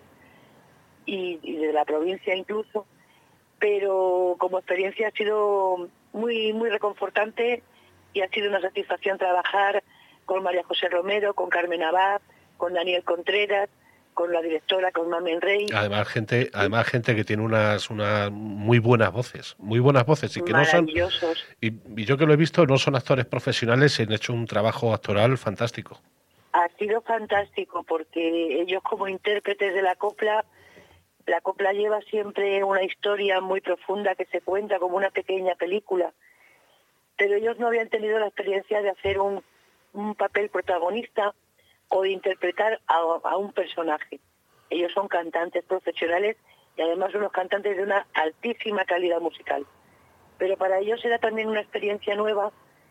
y de la provincia incluso, pero como experiencia ha sido muy, muy reconfortante y ha sido una satisfacción trabajar con María José Romero, con Carmen Abad, con Daniel Contreras, con la directora, con Mamen Rey. Además gente que tiene unas muy buenas voces y que no son, Maravillosos. y yo que lo he visto, no son actores profesionales, han hecho un trabajo actoral fantástico. Ha sido fantástico porque ellos como intérpretes de la copla lleva siempre una historia muy profunda que se cuenta como una pequeña película, pero ellos no habían tenido la experiencia de hacer un papel protagonista o de interpretar a un personaje. Ellos son cantantes profesionales y además unos cantantes de una altísima calidad musical. Pero para ellos era también una experiencia nueva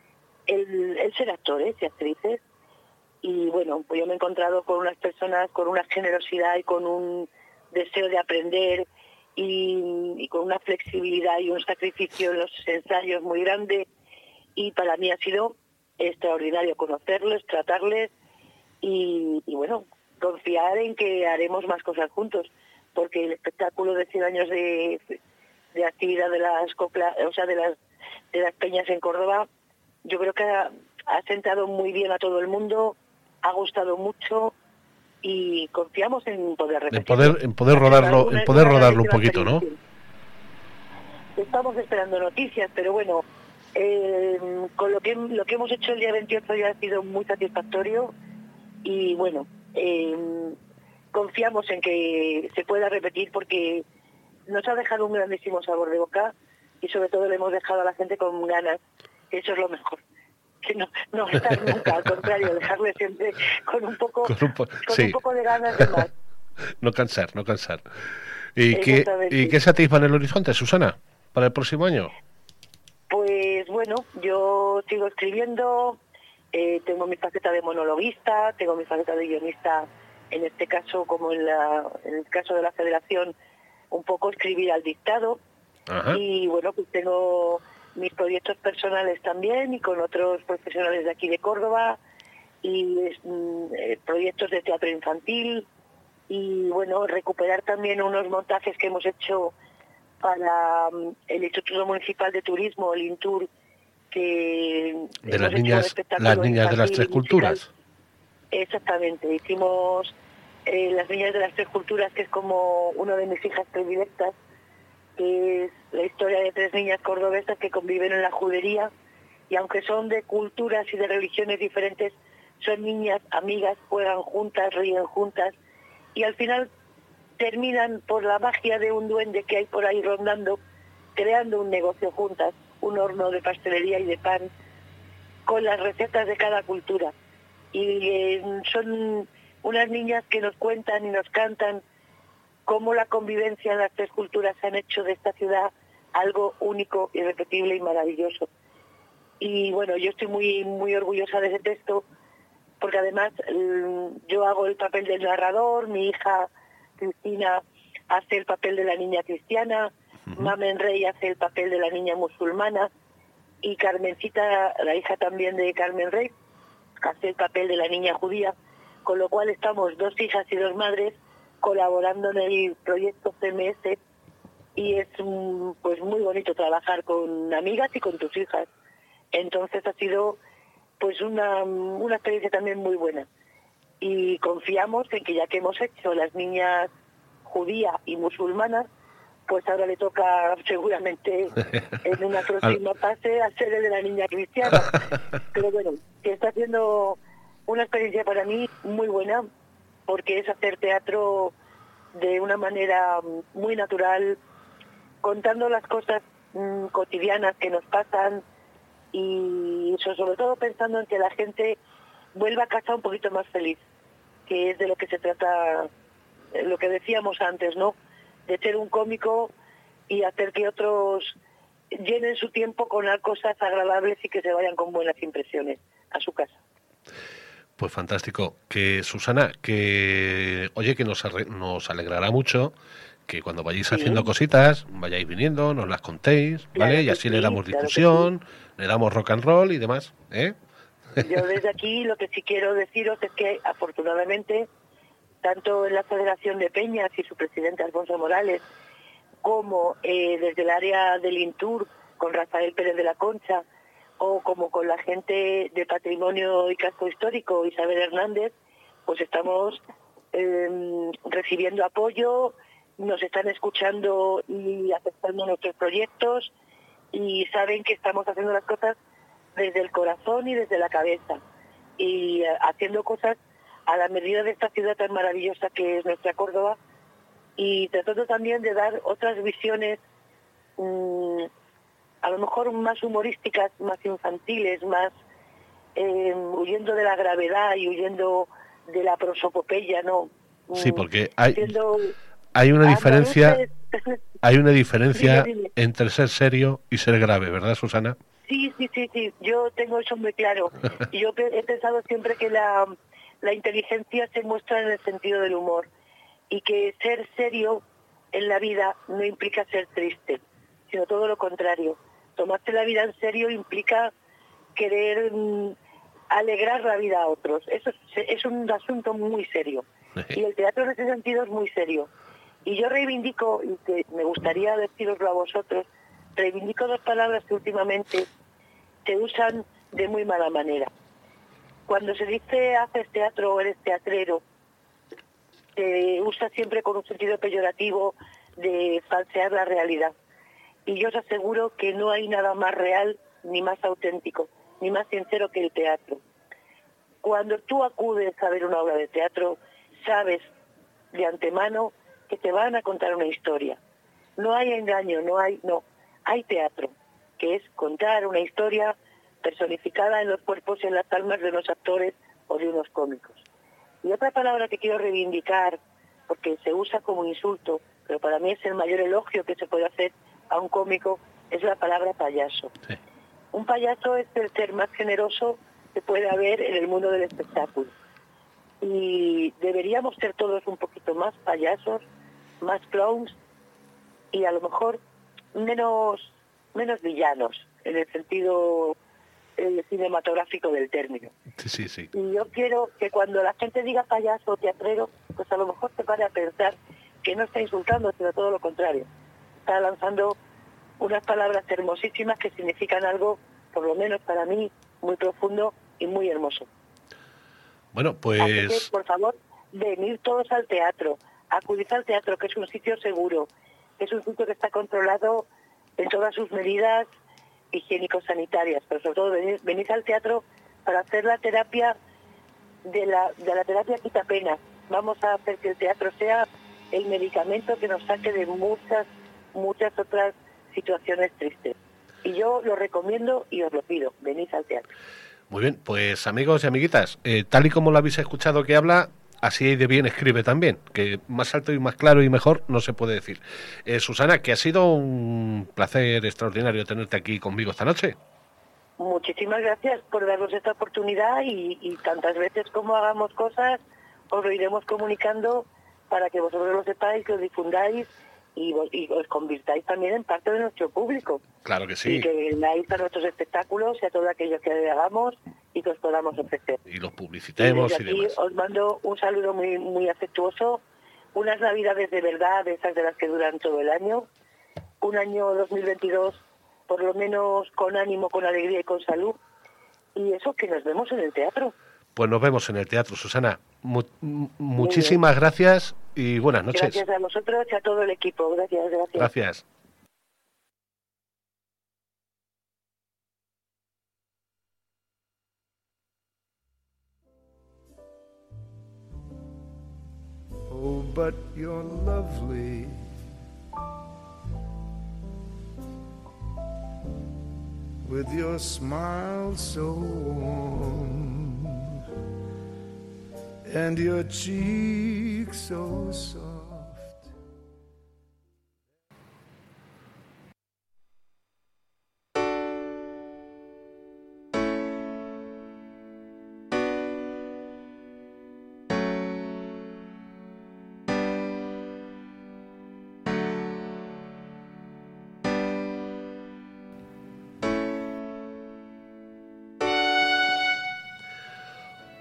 el ser actores y actrices. Y bueno, pues yo me he encontrado con unas personas con una generosidad y con un deseo de aprender y con una flexibilidad y un sacrificio en los ensayos muy grande. Y para mí ha sido extraordinario conocerles, tratarles y bueno, confiar en que haremos más cosas juntos, porque el espectáculo de 100 años de actividad de las coplas, o sea, de las peñas en Córdoba, yo creo que ha sentado muy bien a todo el mundo, ha gustado mucho y confiamos en poder repetirlo. En poder rodarlo un poquito, ¿no? Estamos esperando noticias, pero bueno, con lo que hemos hecho el día 28 ya ha sido muy satisfactorio y bueno, confiamos en que se pueda repetir porque nos ha dejado un grandísimo sabor de boca y sobre todo le hemos dejado a la gente con ganas, que eso es lo mejor, que no estar nunca, al contrario, dejarle siempre con un poco de ganas de más. No cansar. ¿Y qué se atisba en el horizonte, Susana, para el próximo año? Pues bueno, yo sigo escribiendo, tengo mi faceta de monologuista, tengo mi faceta de guionista, en este caso, como en el caso de la Federación, un poco escribir al dictado. Ajá. Y bueno, pues tengo mis proyectos personales también y con otros profesionales de aquí de Córdoba y proyectos de teatro infantil y bueno, recuperar también unos montajes que hemos hecho para el Instituto Municipal de Turismo, el INTUR, que de las niñas de las tres culturas. Exactamente, hicimos las niñas de las tres culturas, que es como una de mis hijas predilectas, que es la historia de tres niñas cordobesas que conviven en la judería y aunque son de culturas y de religiones diferentes, son niñas amigas, juegan juntas, ríen juntas y al final terminan por la magia de un duende que hay por ahí rondando, creando un negocio juntas, un horno de pastelería y de pan, con las recetas de cada cultura. Y son unas niñas que nos cuentan y nos cantan cómo la convivencia en las tres culturas han hecho de esta ciudad algo único, irrepetible y maravilloso. Y bueno, yo estoy muy, muy orgullosa de ese texto, porque además yo hago el papel del narrador, mi hija Cristina hace el papel de la niña cristiana, Mamen Rey hace el papel de la niña musulmana y Carmencita, la hija también de Carmen Rey, hace el papel de la niña judía, con lo cual estamos dos hijas y dos madres colaborando en el proyecto CMS y es pues muy bonito trabajar con amigas y con tus hijas. Entonces ha sido pues una experiencia también muy buena. Y confiamos en que ya que hemos hecho las niñas judía y musulmanas, pues ahora le toca seguramente en una próxima fase hacer el de la niña cristiana. Pero bueno, que está siendo una experiencia para mí muy buena, porque es hacer teatro de una manera muy natural, contando las cosas cotidianas que nos pasan y sobre todo pensando en que la gente vuelva a casa un poquito más feliz, que es de lo que se trata, lo que decíamos antes, ¿no? De ser un cómico y hacer que otros llenen su tiempo con cosas agradables y que se vayan con buenas impresiones a su casa. Pues fantástico. Que Susana, que oye, que nos alegrará mucho que cuando vayáis haciendo cositas, vayáis viniendo, nos las contéis, ¿vale? Claro Y así sí, le damos claro difusión, le damos rock and roll y demás, ¿eh? Yo desde aquí lo que sí quiero deciros es que afortunadamente, tanto en la Federación de Peñas y su presidente Alfonso Morales, como desde el área del INTUR con Rafael Pérez de la Concha, o como con la gente de Patrimonio y Casco Histórico, Isabel Hernández, pues estamos recibiendo apoyo, nos están escuchando y aceptando nuestros proyectos y saben que estamos haciendo las cosas desde el corazón y desde la cabeza y haciendo cosas a la medida de esta ciudad tan maravillosa que es nuestra Córdoba y tratando también de dar otras visiones a lo mejor más humorísticas, más infantiles, más huyendo de la gravedad y huyendo de la prosopopeya, ¿no? Sí, porque Siendo hay una diferencia, andaluces. hay una diferencia Dime. entre ser serio y ser grave, ¿verdad, Susana? Sí, yo tengo eso muy claro. Y yo he pensado siempre que la inteligencia se muestra en el sentido del humor y que ser serio en la vida no implica ser triste, sino todo lo contrario. Tomarse la vida en serio implica querer alegrar la vida a otros. Eso es un asunto muy serio. Y el teatro en ese sentido es muy serio. Y yo reivindico, y que me gustaría deciroslo a vosotros, reivindico dos palabras que últimamente se usan de muy mala manera. Cuando se dice haces teatro o eres teatrero, se usa siempre con un sentido peyorativo de falsear la realidad. Y yo os aseguro que no hay nada más real, ni más auténtico, ni más sincero que el teatro. Cuando tú acudes a ver una obra de teatro, sabes de antemano que te van a contar una historia. No hay engaño, hay teatro, que es contar una historia personificada en los cuerpos y en las almas de unos actores o de unos cómicos. Y otra palabra que quiero reivindicar, porque se usa como insulto, pero para mí es el mayor elogio que se puede hacer a un cómico, es la palabra payaso. Sí. Un payaso es el ser más generoso que puede haber en el mundo del espectáculo. Y deberíamos ser todos un poquito más payasos, más clowns y a lo mejor menos villanos, en el sentido cinematográfico del término. Sí. Y yo quiero que cuando la gente diga payaso o teatrero, pues a lo mejor se pare a pensar que no está insultando, sino todo lo contrario. Está lanzando unas palabras hermosísimas que significan algo, por lo menos para mí, muy profundo y muy hermoso. Bueno, pues... Así que, por favor, venid todos al teatro, acudid al teatro, que es un sitio seguro, es un sitio que está controlado en todas sus medidas higiénico-sanitarias, pero sobre todo venid al teatro para hacer la terapia de la terapia quitapenas. Vamos a hacer que el teatro sea el medicamento que nos saque de muchas otras situaciones tristes. Y yo lo recomiendo y os lo pido, venid al teatro. Muy bien, pues amigos y amiguitas, tal y como lo habéis escuchado que habla, así de bien escribe también, que más alto y más claro y mejor no se puede decir. Susana, que ha sido un placer extraordinario tenerte aquí conmigo esta noche. Muchísimas gracias por darnos esta oportunidad y tantas veces como hagamos cosas, os lo iremos comunicando para que vosotros lo sepáis, que lo difundáis y os convirtáis también en parte de nuestro público. Claro que sí. Y que vengáis a nuestros espectáculos y a todo aquello que hagamos y que os podamos ofrecer. Y los publicitemos y aquí demás. Os mando un saludo muy, muy afectuoso, unas navidades de verdad, de esas de las que duran todo el año, un año 2022 por lo menos con ánimo, con alegría y con salud, y eso, que nos vemos en el teatro. Pues nos vemos en el teatro, Susana. Muchísimas gracias y buenas noches. Gracias a vosotros y a todo el equipo. Gracias. Gracias. Oh, but you're lovely. With your smile so warm and your cheek so soft.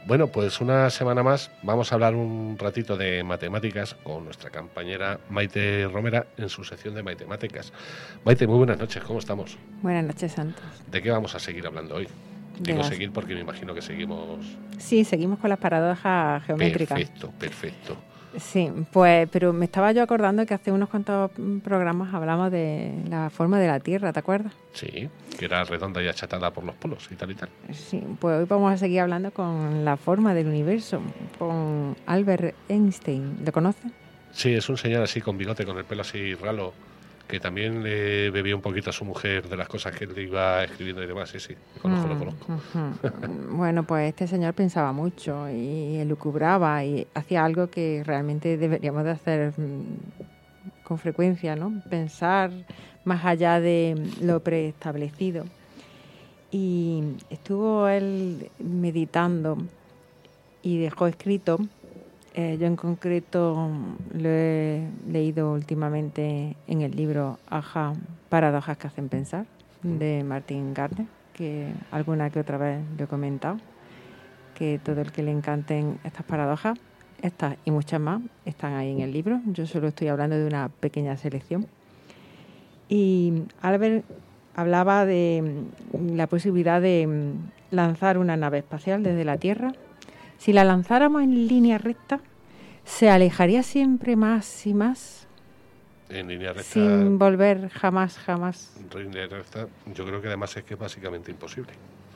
Bueno, pues una semana más vamos a hablar un ratito de matemáticas con nuestra compañera Maite Romera en su sección de matemáticas. Maite, muy buenas noches, ¿cómo estamos? Buenas noches, Santos. ¿De qué vamos a seguir hablando hoy? Digo seguir porque me imagino que seguimos... Sí, seguimos con las paradojas geométricas. Perfecto. Sí, pues, pero me estaba yo acordando que hace unos cuantos programas hablamos de la forma de la Tierra, ¿te acuerdas? Sí, que era redonda y achatada por los polos y tal y tal. Sí, pues hoy vamos a seguir hablando con la forma del universo, con Albert Einstein. ¿Lo conoces? Sí, es un señor así con bigote, con el pelo así ralo, que también le bebía un poquito a su mujer de las cosas que él iba escribiendo y demás. Sí, lo conozco. Bueno, pues este señor pensaba mucho y elucubraba y hacía algo que realmente deberíamos de hacer con frecuencia, ¿no? Pensar más allá de lo preestablecido. Y estuvo él meditando y dejó escrito. Yo en concreto lo he leído últimamente en el libro Ajá, paradojas que hacen pensar, de Martin Gardner, que alguna que otra vez lo he comentado, que todo el que le encanten estas paradojas, estas y muchas más, están ahí en el libro. Yo solo estoy hablando de una pequeña selección. Y Albert hablaba de la posibilidad de lanzar una nave espacial desde la Tierra. Si la lanzáramos en línea recta, se alejaría siempre más y más. En línea recta. Sin volver jamás. En línea recta, yo creo que además es que es básicamente imposible.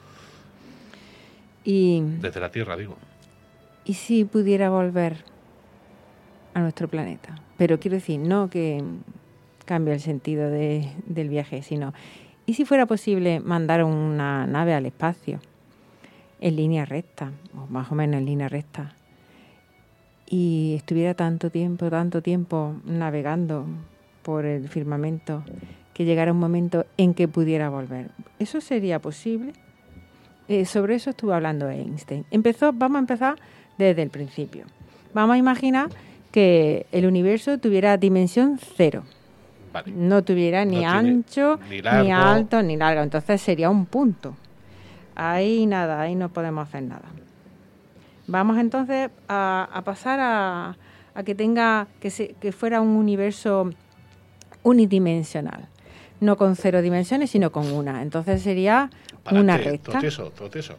Desde la Tierra, digo. ¿Y si pudiera volver a nuestro planeta? Pero quiero decir, no que cambie el sentido del viaje, sino, ¿y si fuera posible mandar una nave al espacio en línea recta, o más o menos en línea recta, y estuviera tanto tiempo navegando por el firmamento, que llegara un momento en que pudiera volver? ¿Eso sería posible? Sobre eso estuvo hablando Einstein. Vamos a empezar desde el principio. Vamos a imaginar que el universo tuviera dimensión 0. Vale. No tuviera ni ancho, ni alto, ni largo. Entonces sería un punto. Ahí nada, ahí no podemos hacer nada. Vamos entonces a pasar a que fuera un universo unidimensional. No con 0 dimensiones, sino con una. Entonces sería una recta. Troteso.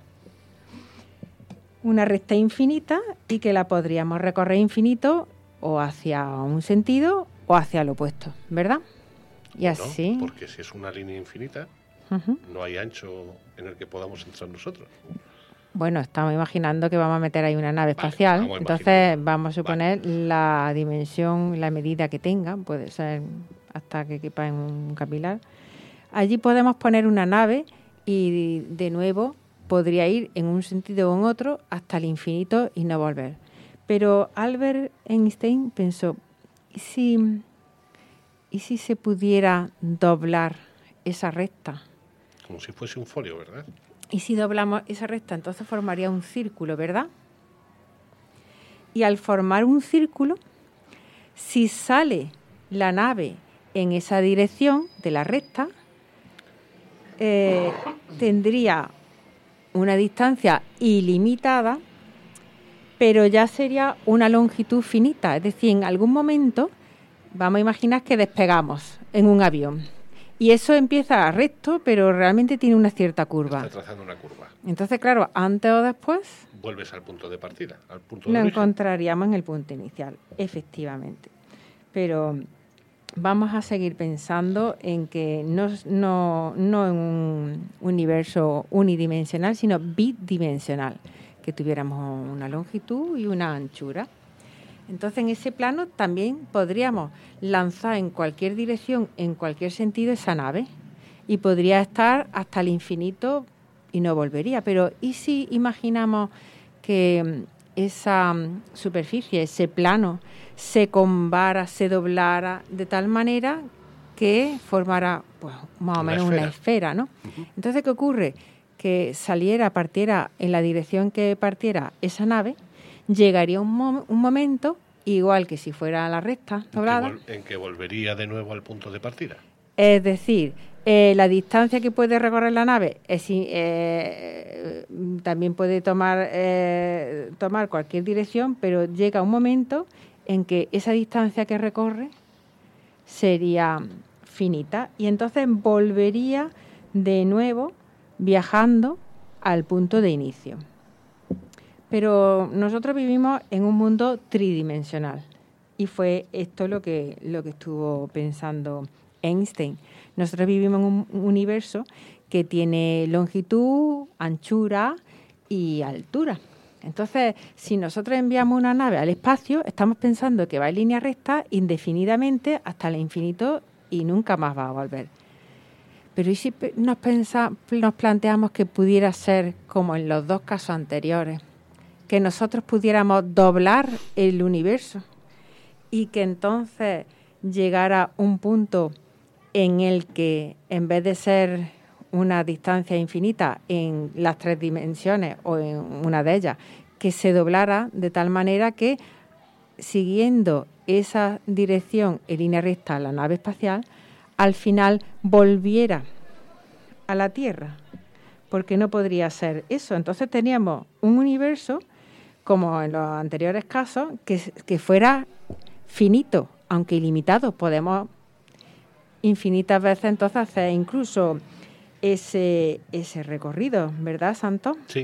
Una recta infinita y que la podríamos recorrer infinito o hacia un sentido o hacia el opuesto, ¿verdad? Y así. Porque si es una línea infinita, no hay ancho en el que podamos entrar nosotros. Bueno, estamos imaginando que vamos a meter ahí una nave espacial, entonces vamos a suponer la dimensión, la medida que tenga, puede ser hasta que quepa en un capilar. Allí podemos poner una nave y de nuevo podría ir en un sentido o en otro hasta el infinito y no volver. Pero Albert Einstein pensó, ¿y si se pudiera doblar esa recta? Como si fuese un folio, ¿verdad? Y si doblamos esa recta, entonces formaría un círculo, ¿verdad? Y al formar un círculo, si sale la nave en esa dirección de la recta, tendría una distancia ilimitada, pero ya sería una longitud finita. Es decir, en algún momento vamos a imaginar que despegamos en un avión. Y eso empieza recto, pero realmente tiene una cierta curva. Está trazando una curva. Entonces, claro, antes o después... Vuelves al punto de partida, al punto de lo origen. Encontraríamos en el punto inicial, efectivamente. Pero vamos a seguir pensando en que no en un universo unidimensional, sino bidimensional, que tuviéramos una longitud y una anchura. Entonces, en ese plano también podríamos lanzar en cualquier dirección, en cualquier sentido, esa nave. Y podría estar hasta el infinito y no volvería. Pero, ¿y si imaginamos que esa superficie, ese plano, se combara, se doblara de tal manera que formara pues, más o menos una esfera, ¿no? Uh-huh. Entonces, ¿qué ocurre? Que partiera en la dirección que partiera esa nave, llegaría un momento, igual que si fuera la recta doblada, en que volvería de nuevo al punto de partida. Es decir, la distancia que puede recorrer la nave también puede tomar cualquier dirección, pero llega un momento en que esa distancia que recorre sería finita y entonces volvería de nuevo viajando al punto de inicio. Pero nosotros vivimos en un mundo tridimensional y fue esto lo que estuvo pensando Einstein. Nosotros vivimos en un universo que tiene longitud, anchura y altura. Entonces, si nosotros enviamos una nave al espacio, estamos pensando que va en línea recta indefinidamente hasta el infinito y nunca más va a volver. Pero ¿y si nos planteamos que pudiera ser como en los dos casos anteriores? Que nosotros pudiéramos doblar el universo y que entonces llegara un punto en el que, en vez de ser una distancia infinita en las 3 dimensiones o en una de ellas, que se doblara de tal manera que, siguiendo esa dirección en línea recta a la nave espacial, al final volviera a la Tierra, porque no podría ser eso. Entonces teníamos un universo, como en los anteriores casos, que fuera finito, aunque ilimitado. Podemos infinitas veces entonces hacer incluso ese recorrido, ¿verdad, Santo? Sí.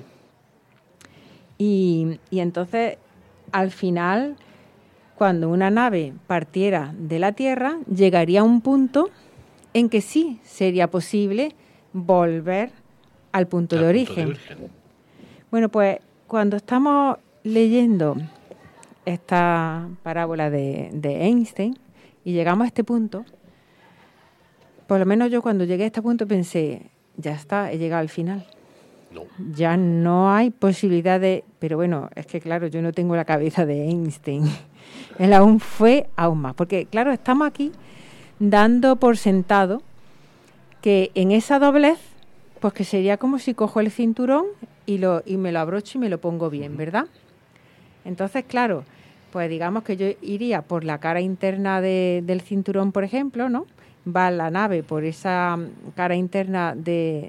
Y entonces, al final, cuando una nave partiera de la Tierra, llegaría a un punto en que sí sería posible volver al punto de origen. Bueno, pues cuando estamos leyendo esta parábola de Einstein y llegamos a este punto, por lo menos yo cuando llegué a este punto pensé, ya está, he llegado al final. No. Ya no hay posibilidad de... Pero bueno, es que claro, yo no tengo la cabeza de Einstein. Él aún fue aún más. Porque claro, estamos aquí dando por sentado que en esa doblez, pues que sería como si cojo el cinturón y me lo abrocho y me lo pongo bien, ¿verdad? Entonces, claro, pues digamos que yo iría por la cara interna del cinturón, por ejemplo, ¿no? Va la nave por esa cara interna de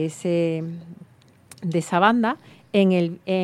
esa banda. En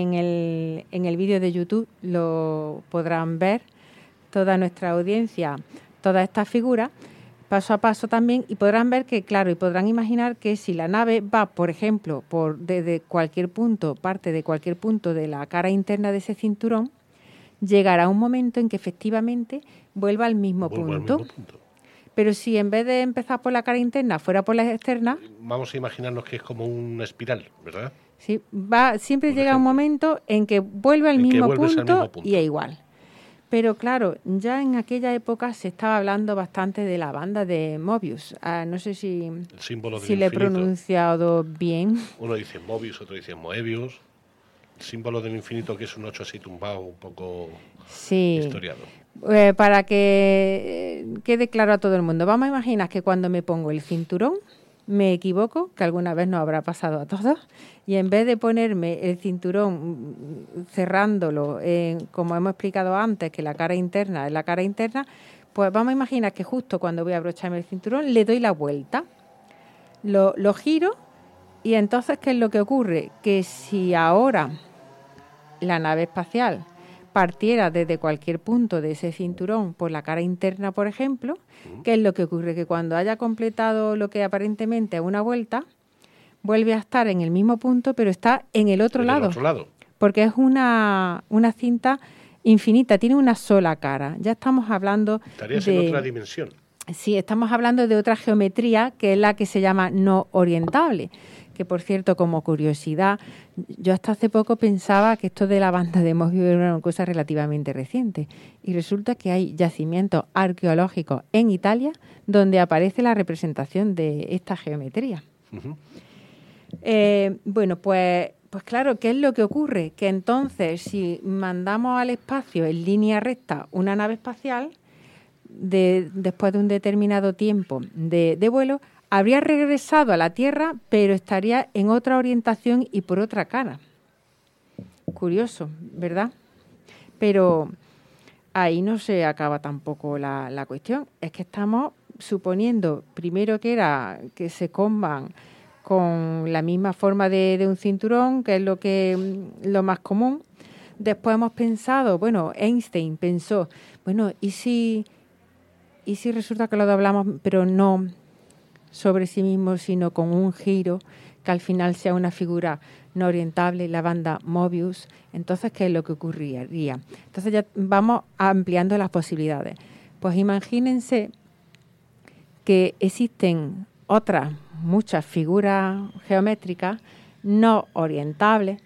el vídeo de YouTube lo podrán ver toda nuestra audiencia, todas estas figuras, paso a paso también, y podrán ver que, claro, y podrán imaginar que si la nave va, por ejemplo, desde cualquier punto, parte de cualquier punto de la cara interna de ese cinturón, llegará un momento en que efectivamente vuelva al mismo punto. Pero si en vez de empezar por la cara interna fuera por la externa... Vamos a imaginarnos que es como una espiral, ¿verdad? Sí, siempre llega un momento en que vuelve al mismo punto y es igual. Pero claro, ya en aquella época se estaba hablando bastante de la banda de Mobius. No sé si le he pronunciado bien. Uno dice Mobius, otro dice Moebius. El símbolo del infinito, que es un 8 así tumbado, un poco historiado. Para que quede claro a todo el mundo, vamos a imaginar que cuando me pongo el cinturón me equivoco, que alguna vez nos habrá pasado a todos, y en vez de ponerme el cinturón cerrándolo, como hemos explicado antes, que la cara interna es la cara interna, pues vamos a imaginar que justo cuando voy a abrocharme el cinturón le doy la vuelta, lo giro, y entonces ¿qué es lo que ocurre? Que si ahora la nave espacial partiera desde cualquier punto de ese cinturón por la cara interna, por ejemplo, ¿qué es lo que ocurre? Que cuando haya completado lo que aparentemente es una vuelta, vuelve a estar en el mismo punto, pero está en el otro lado. Porque es una cinta infinita, tiene una sola cara. Ya estamos hablando Estarías en otra dimensión. Sí, estamos hablando de otra geometría que es la que se llama no orientable. Que, por cierto, como curiosidad, yo hasta hace poco pensaba que esto de la banda de Mobius era una cosa relativamente reciente. Y resulta que hay yacimientos arqueológicos en Italia donde aparece la representación de esta geometría. Uh-huh. Bueno, pues claro, ¿qué es lo que ocurre? Que entonces, si mandamos al espacio en línea recta una nave espacial, después de un determinado tiempo de vuelo, habría regresado a la Tierra, pero estaría en otra orientación y por otra cara. Curioso, ¿verdad? Pero ahí no se acaba tampoco la cuestión. Es que estamos suponiendo primero que se comban con la misma forma de un cinturón, que es lo más común. Después hemos pensado, bueno, Einstein pensó, bueno, ¿y si resulta que lo doblamos, pero no sobre sí mismo, sino con un giro, que al final sea una figura no orientable, la banda Mobius? Entonces, ¿qué es lo que ocurriría? Entonces ya vamos ampliando las posibilidades. Pues imagínense que existen otras muchas figuras geométricas no orientables,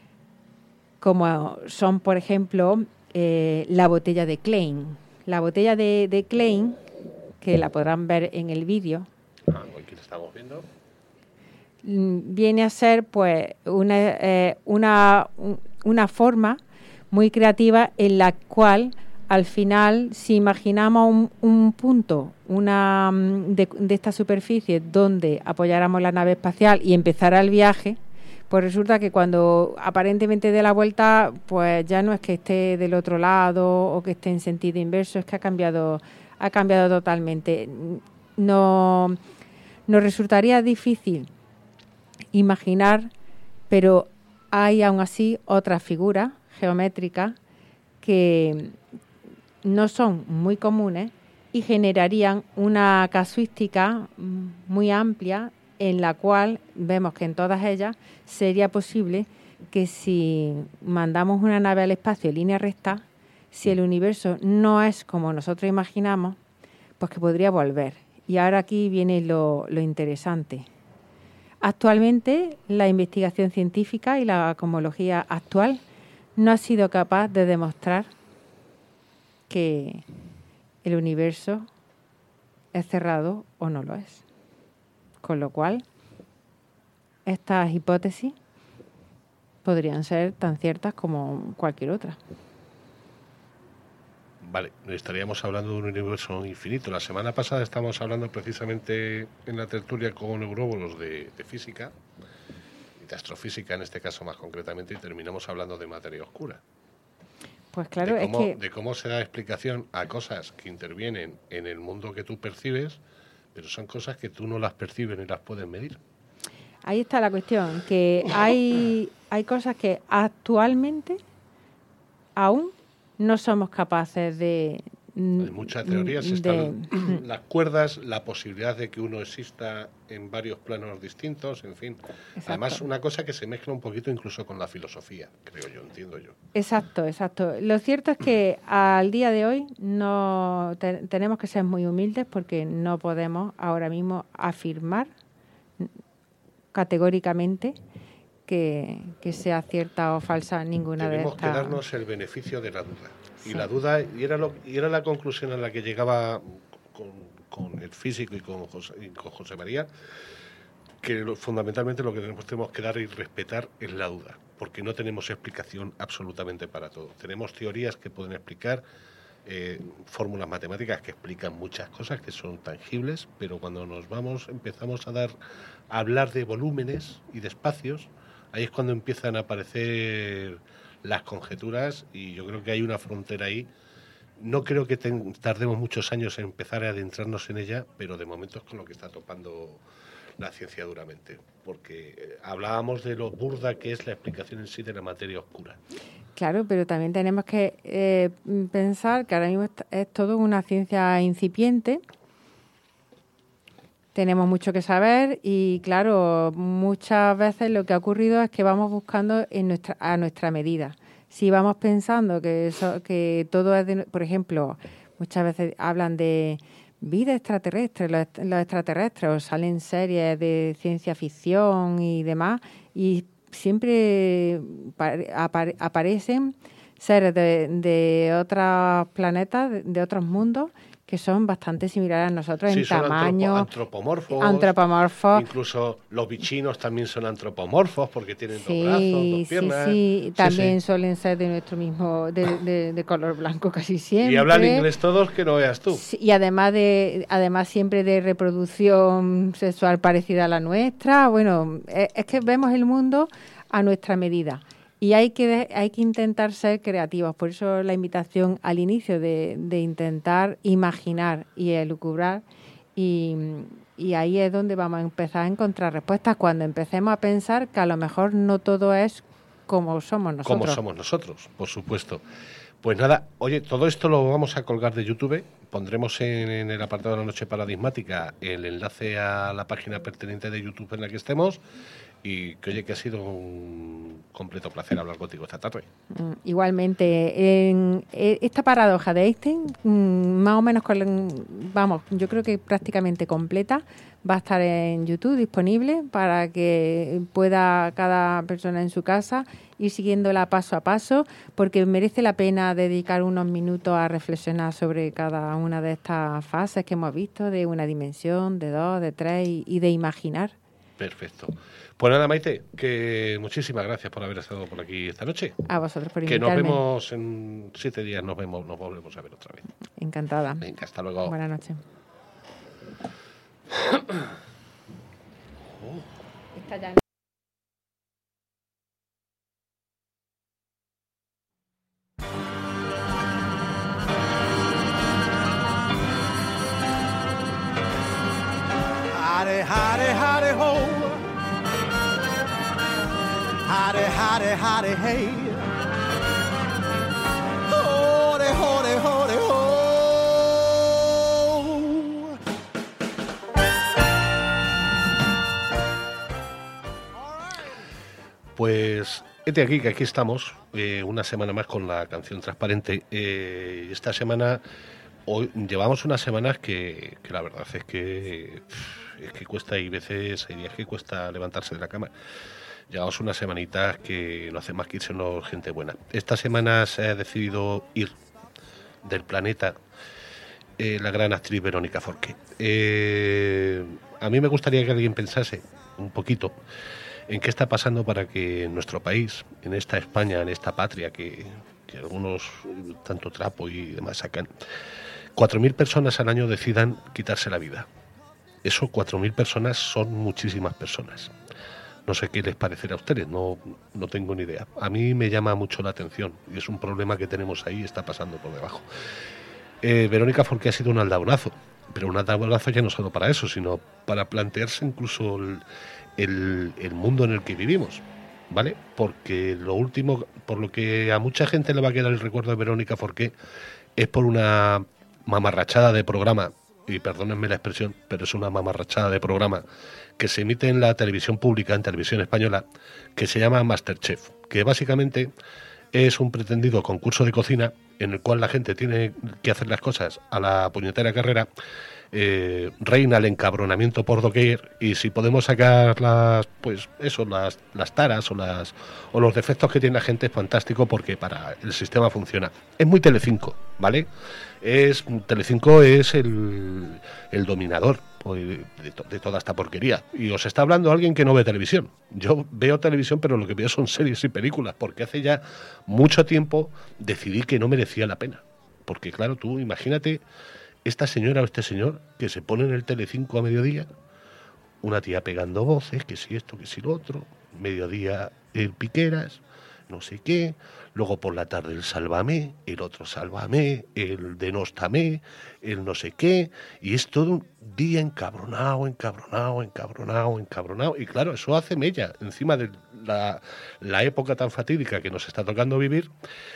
como son, por ejemplo, la botella de Klein. La botella de Klein, que la podrán ver en el vídeo, aquí la estamos viendo, viene a ser pues una forma muy creativa en la cual al final, si imaginamos un punto de esta superficie donde apoyáramos la nave espacial y empezara el viaje, pues resulta que cuando aparentemente dé la vuelta, pues ya no es que esté del otro lado o que esté en sentido inverso, es que ha cambiado totalmente. Nos resultaría difícil imaginar, pero hay aún así otras figuras geométricas que no son muy comunes y generarían una casuística muy amplia, en la cual vemos que en todas ellas sería posible que si mandamos una nave al espacio en línea recta, si el universo no es como nosotros imaginamos, pues que podría volver. Y ahora aquí viene lo interesante. Actualmente, la investigación científica y la cosmología actual no ha sido capaz de demostrar que el universo es cerrado o no lo es. Con lo cual, estas hipótesis podrían ser tan ciertas como cualquier otra. Vale, estaríamos hablando de un universo infinito. La semana pasada estábamos hablando precisamente en la tertulia con euróbolos de física, de astrofísica en este caso más concretamente, y terminamos hablando de materia oscura. Pues claro, de cómo se da explicación a cosas que intervienen en el mundo que tú percibes, pero son cosas que tú no las percibes ni las puedes medir. Ahí está la cuestión, que hay cosas que actualmente aún no somos capaces de... Hay muchas teorías, están las cuerdas, la posibilidad de que uno exista en varios planos distintos, en fin. Exacto. Además, una cosa que se mezcla un poquito incluso con la filosofía, creo yo, entiendo yo. Exacto. Lo cierto es que al día de hoy no tenemos que ser muy humildes porque no podemos ahora mismo afirmar categóricamente que sea cierta o falsa ninguna de estas. Tenemos que darnos el beneficio de la duda. Sí. Y la duda, y era la conclusión a la que llegaba con el físico y con José María, que fundamentalmente lo que tenemos que dar y respetar es la duda, porque no tenemos explicación absolutamente para todo. Tenemos teorías que pueden explicar, fórmulas matemáticas que explican muchas cosas que son tangibles, pero cuando empezamos a hablar de volúmenes y de espacios, ahí es cuando empiezan a aparecer las conjeturas, y yo creo que hay una frontera ahí. No creo que tardemos muchos años en empezar a adentrarnos en ella, pero de momento es con lo que está topando la ciencia duramente, porque hablábamos de lo burda que es la explicación en sí de la materia oscura. Claro, pero también tenemos que pensar que ahora mismo es todo una ciencia incipiente. Tenemos mucho que saber y, claro, muchas veces lo que ha ocurrido es que vamos buscando a nuestra medida. Si vamos pensando que todo es, por ejemplo, muchas veces hablan de vida extraterrestre, los extraterrestres, o salen series de ciencia ficción y demás, y siempre aparecen seres de otros planetas, de otros mundos, que son bastante similares a nosotros en tamaño. Antropomorfos. Incluso los bichinos también son antropomorfos porque tienen dos brazos, dos piernas. Sí, también suelen ser de nuestro mismo, de color blanco casi siempre. Y hablan inglés todos que no veas tú. Sí, y además siempre de reproducción sexual parecida a la nuestra. Bueno, es que vemos el mundo a nuestra medida. Y hay que intentar ser creativos. Por eso la invitación al inicio de intentar imaginar y elucubrar Y ahí es donde vamos a empezar a encontrar respuestas, cuando empecemos a pensar que a lo mejor no todo es como somos nosotros. Como somos nosotros, por supuesto. Pues nada, oye, todo esto lo vamos a colgar de YouTube. Pondremos en el apartado de la noche paradigmática el enlace a la página pertinente de YouTube en la que estemos. Y que oye, que ha sido un completo placer hablar contigo esta tarde. Igualmente, esta paradoja de Einstein, más o menos, yo creo que prácticamente completa, va a estar en YouTube disponible para que pueda cada persona en su casa ir siguiéndola paso a paso, porque merece la pena dedicar unos minutos a reflexionar sobre cada una de estas fases que hemos visto, de una dimensión, de dos, de tres, y de imaginar. Perfecto. Pues nada, Maite, que muchísimas gracias por haber estado por aquí esta noche. A vosotros por invitarme. Que nos vemos en 7 días, nos volvemos a ver otra vez. Encantada. Venga, hasta luego. Buenas noches. Está ya. Howdy, howdy, howdy, ho. Howdy, howdy, howdy, hey. Howdy, howdy, howdy, ho. Pues aquí, que aquí estamos, una semana más con la canción transparente. Esta semana, hoy llevamos unas semanas que la verdad es que cuesta, hay días que cuesta levantarse de la cama. Llevamos unas semanitas que no hace más que irse gente buena. Esta semana se ha decidido ir del planeta la gran actriz Verónica Forqué. A mí me gustaría que alguien pensase un poquito en qué está pasando para que en nuestro país, en esta España, en esta patria que algunos tanto trapo y demás sacan, 4.000 personas al año decidan quitarse la vida. Eso, 4.000 personas, son muchísimas personas. No sé qué les parecerá a ustedes, no tengo ni idea. A mí me llama mucho la atención y es un problema que tenemos ahí, está pasando por debajo. Verónica Forqué ha sido un aldabronazo, pero un aldabronazo ya no solo para eso, sino para plantearse incluso el mundo en el que vivimos, ¿vale? Porque lo último, por lo que a mucha gente le va a quedar el recuerdo de Verónica Forqué, es por una mamarrachada de programa, y perdónenme la expresión, pero es una mamarrachada de programa que se emite en la televisión pública, en televisión española, que se llama Masterchef, que básicamente es un pretendido concurso de cocina en el cual la gente tiene que hacer las cosas a la puñetera carrera. Reina el encabronamiento por doquier, y si podemos sacar las taras o los defectos que tiene la gente, es fantástico, porque para el sistema funciona. Es muy Telecinco, ¿vale? Telecinco es el dominador de toda esta porquería, y os está hablando alguien que no ve televisión. Yo veo televisión, pero lo que veo son series y películas, porque hace ya mucho tiempo decidí que no merecía la pena, porque claro, tú imagínate esta señora o este señor que se pone en el Telecinco a mediodía, una tía pegando voces, que si esto, que si lo otro, mediodía el Piqueras, no sé qué, luego por la tarde el Sálvame, el otro Sálvame, el Denóstame, el no sé qué, y es todo un día encabronado, y claro, eso hace mella encima de la época tan fatídica que nos está tocando vivir.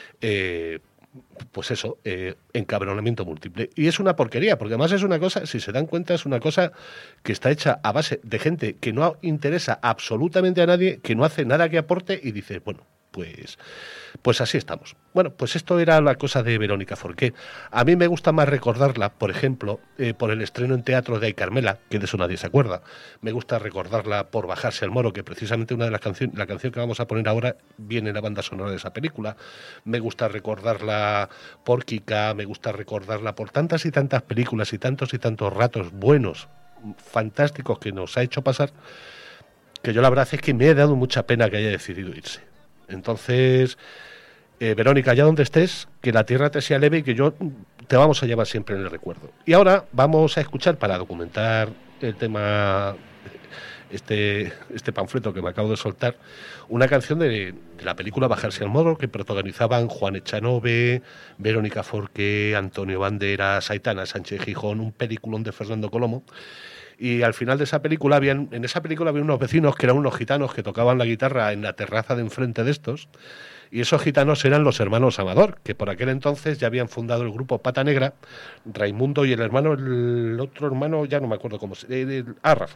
Pues eso, encabronamiento múltiple. Y es una porquería, porque además es una cosa, si se dan cuenta, es una cosa que está hecha a base de gente que no interesa absolutamente a nadie, que no hace nada que aporte, y dice, bueno, pues así estamos. Bueno, pues esto era la cosa de Verónica Forqué. A mí me gusta más recordarla, por ejemplo, por el estreno en teatro de Ay Carmela, que de eso nadie se acuerda. Me gusta recordarla por Bajarse al Moro, que precisamente una de las canciones, la canción que vamos a poner ahora, viene en la banda sonora de esa película. Me gusta recordarla por Kika, me gusta recordarla por tantas y tantas películas y tantos ratos buenos, fantásticos que nos ha hecho pasar, que yo la verdad es que me he dado mucha pena que haya decidido irse. Entonces, Verónica, allá donde estés, que la tierra te sea leve y que yo te vamos a llevar siempre en el recuerdo. Y ahora vamos a escuchar, para documentar el tema este panfleto que me acabo de soltar, una canción de la película Bajarse al Morro, que protagonizaban Juan Echanove, Verónica Forqué, Antonio Banderas, Aitana Sánchez Gijón, un peliculón de Fernando Colomo. Y al final de esa película, en esa película había unos vecinos que eran unos gitanos que tocaban la guitarra en la terraza de enfrente de estos, y esos gitanos eran los hermanos Amador, que por aquel entonces ya habían fundado el grupo Pata Negra, Raimundo y el otro hermano, ya no me acuerdo cómo se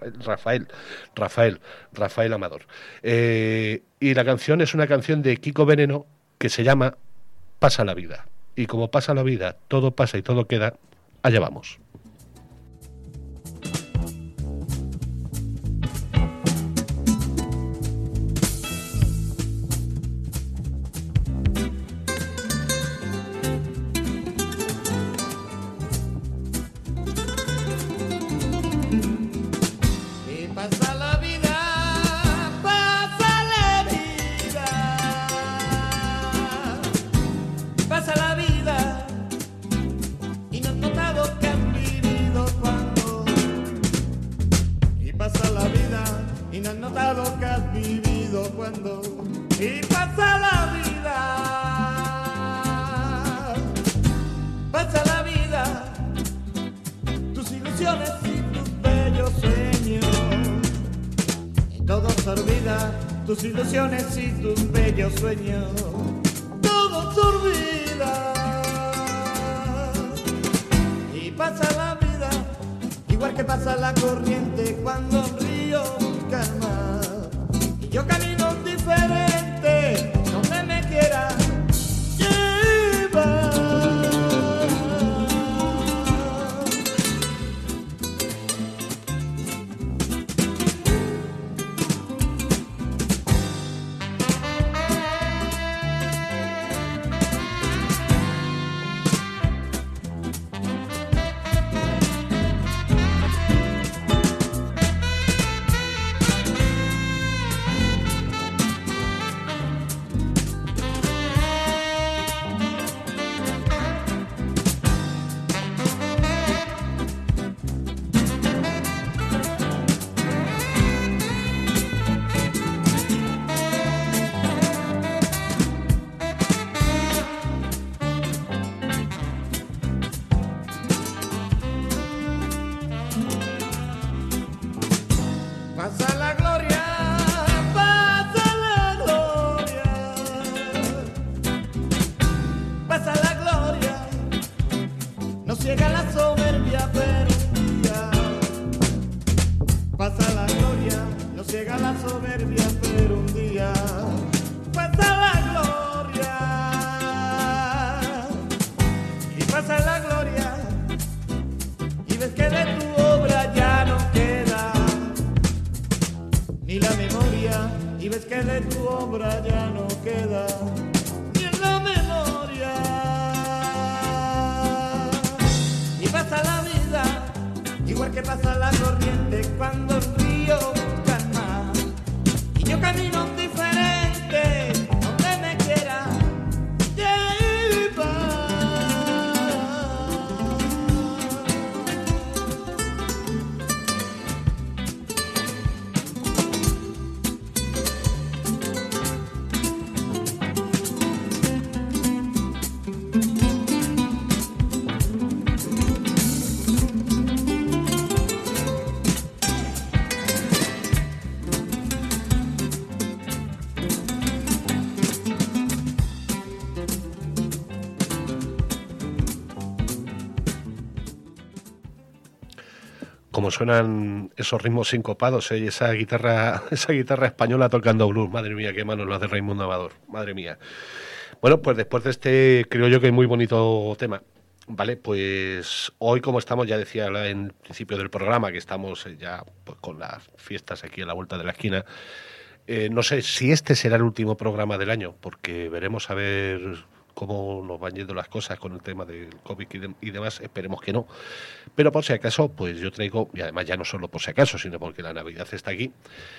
Rafael Amador. Y la canción es una canción de Kiko Veneno que se llama Pasa la vida. Y como pasa la vida, todo pasa y todo queda, allá vamos. Tus ilusiones y tus bellos sueños, todo se olvida. Y pasa la vida, igual que pasa la corriente cuando un río calma. Y yo camino diferente, donde me quiera llevar. Como suenan esos ritmos sincopados, y esa guitarra española tocando blues. Madre mía, qué manos las de Raimundo Amador. Madre mía. Bueno, pues después de este, creo yo que muy bonito tema, vale, pues hoy, como estamos, ya decía en el principio del programa, que estamos ya pues, con las fiestas aquí a la vuelta de la esquina, no sé si este será el último programa del año, porque veremos a ver cómo nos van yendo las cosas con el tema del COVID y demás, esperemos que no. Pero por si acaso, pues yo traigo, y además ya no solo por si acaso, sino porque la Navidad está aquí,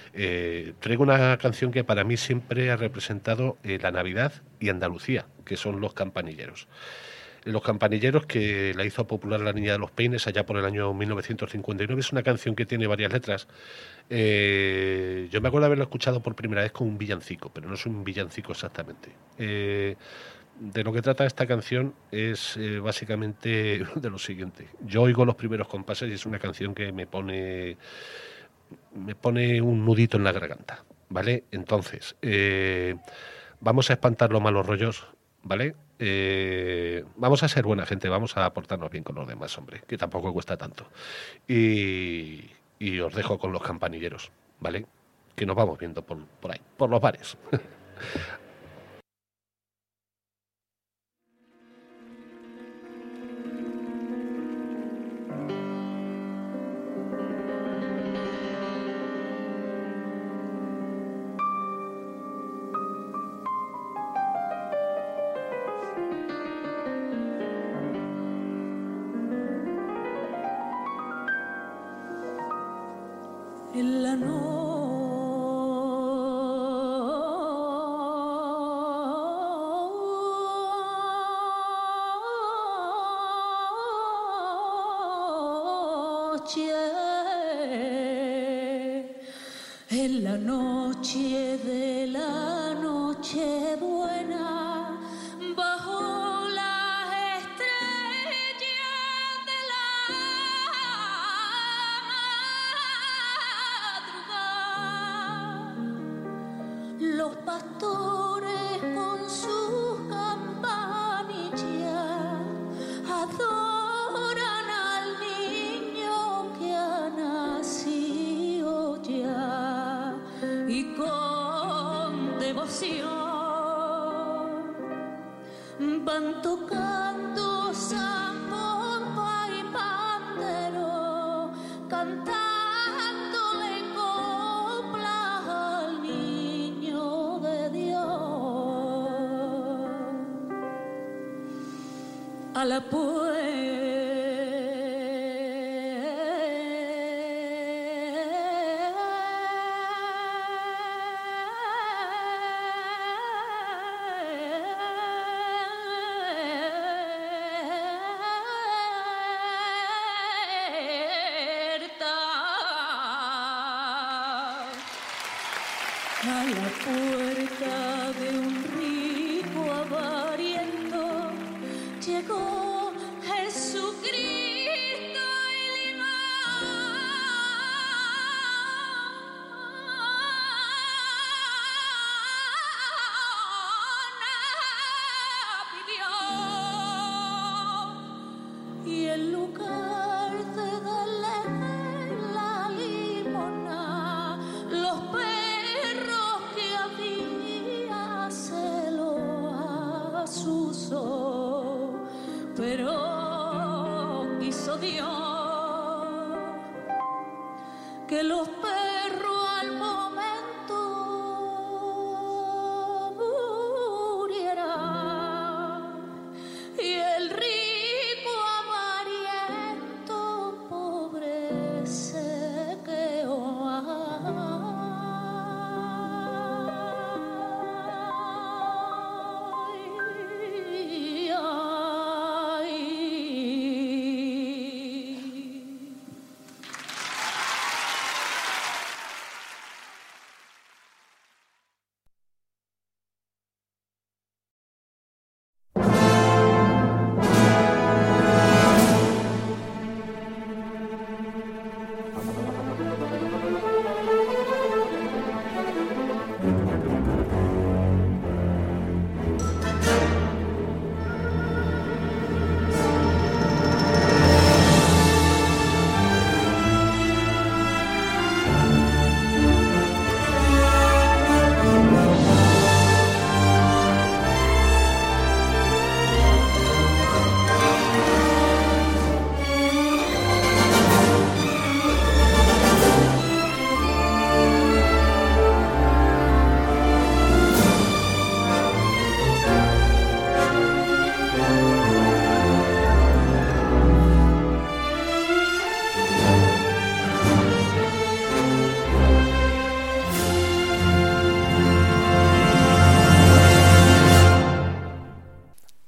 traigo una canción que para mí siempre ha representado la Navidad y Andalucía, que son Los Campanilleros. Los Campanilleros, que la hizo popular La Niña de los Peines allá por el año 1959. Es una canción que tiene varias letras. Yo me acuerdo de haberlo escuchado por primera vez con un villancico, pero no es un villancico exactamente. De lo que trata esta canción es básicamente de lo siguiente. Yo oigo los primeros compases y es una canción que me pone un nudito en la garganta, ¿vale? Entonces, vamos a espantar los malos rollos, ¿vale? Vamos a ser buena gente, vamos a portarnos bien con los demás, hombre, que tampoco cuesta tanto. Y os dejo con los Campanilleros, ¿vale? Que nos vamos viendo por ahí, por los bares. En la noche de la noche buena, bajo las estrellas de la madrugada, los pastores con sus campanillas adoran al niño que ha nacido ya, y con devoción van tocando zambomba y pandero, cantándole coplas al niño de Dios. A la a la puerta de un rico avariento llegó Jesucristo y limona pidió, y en lugar de darle la limona, los perros que había se lo asusó, pero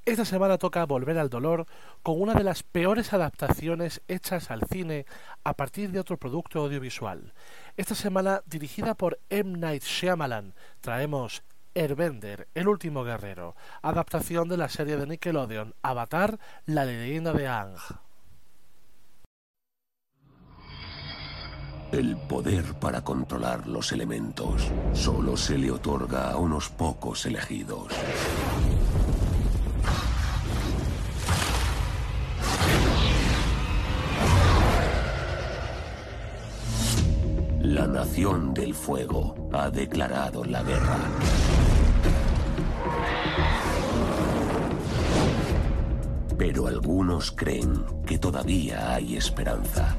Esta semana toca volver al dolor con una de las peores adaptaciones hechas al cine a partir de otro producto audiovisual. Esta semana, dirigida por M. Night Shyamalan, traemos Airbender, el último guerrero, adaptación de la serie de Nickelodeon Avatar, la leyenda de Aang. El poder para controlar los elementos solo se le otorga a unos pocos elegidos. La Nación del Fuego ha declarado la guerra. Pero algunos creen que todavía hay esperanza.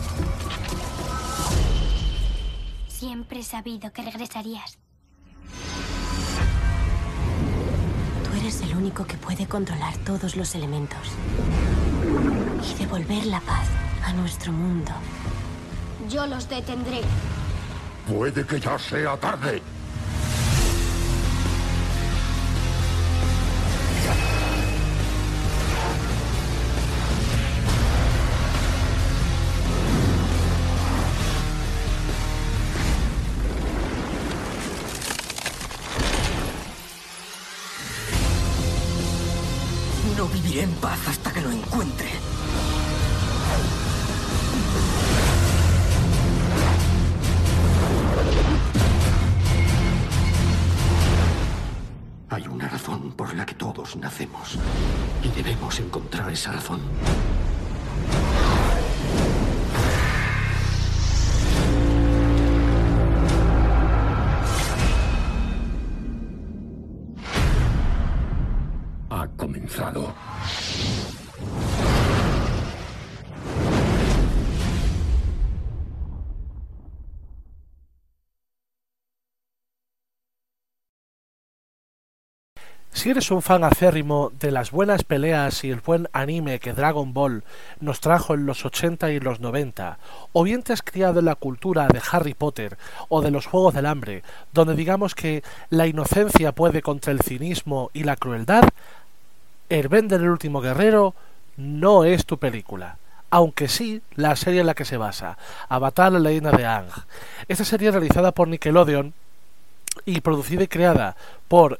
Siempre he sabido que regresarías. Tú eres el único que puede controlar todos los elementos y devolver la paz a nuestro mundo. Yo los detendré. Puede que ya sea tarde. No viviré en paz hasta que lo encuentre. Hay una razón por la que todos nacemos y debemos encontrar esa razón. Ha comenzado. Si eres un fan acérrimo de las buenas peleas y el buen anime que Dragon Ball nos trajo en los 80 y los 90, o bien te has criado en la cultura de Harry Potter o de los Juegos del Hambre, donde digamos que la inocencia puede contra el cinismo y la crueldad, Airbender el último guerrero no es tu película. Aunque sí la serie en la que se basa, Avatar, la leyenda de Aang. Esta serie realizada por Nickelodeon y producida y creada por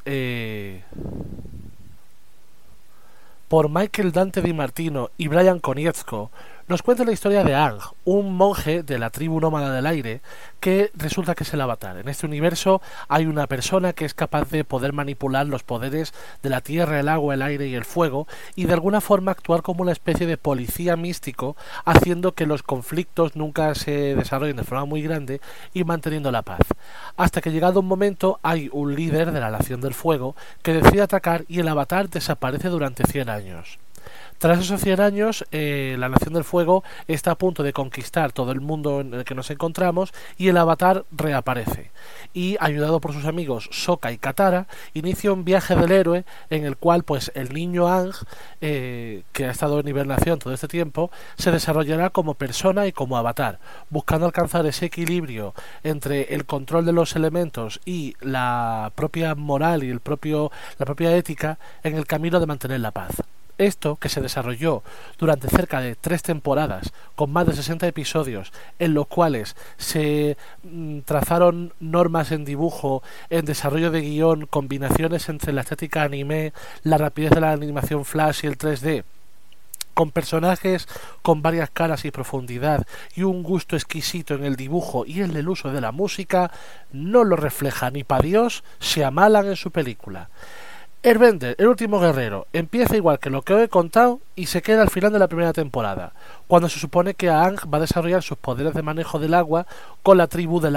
Michael Dante Di Martino y Brian Konietzko, nos cuenta la historia de Aang, un monje de la tribu nómada del aire que resulta que es el Avatar. En este universo hay una persona que es capaz de poder manipular los poderes de la tierra, el agua, el aire y el fuego y de alguna forma actuar como una especie de policía místico, haciendo que los conflictos nunca se desarrollen de forma muy grande y manteniendo la paz. Hasta que llegado un momento hay un líder de la Nación del Fuego que decide atacar y el Avatar desaparece durante 100 años. Tras esos 100 años, la Nación del Fuego está a punto de conquistar todo el mundo en el que nos encontramos y el Avatar reaparece. Y, ayudado por sus amigos Sokka y Katara, inicia un viaje del héroe en el cual pues el niño Aang, que ha estado en hibernación todo este tiempo, se desarrollará como persona y como Avatar, buscando alcanzar ese equilibrio entre el control de los elementos y la propia moral y la propia ética en el camino de mantener la paz. Esto, que se desarrolló durante cerca de 3 temporadas, con más de 60 episodios, en los cuales se trazaron normas en dibujo, en desarrollo de guión, combinaciones entre la estética anime, la rapidez de la animación flash y el 3D, con personajes con varias caras y profundidad y un gusto exquisito en el dibujo y en el uso de la música, no lo refleja ni pa' Dios Shyamalan en su película. Airbender, el último guerrero, empieza igual que lo que os he contado y se queda al final de la primera temporada, cuando se supone que Aang va a desarrollar sus poderes de manejo del agua con la tribu del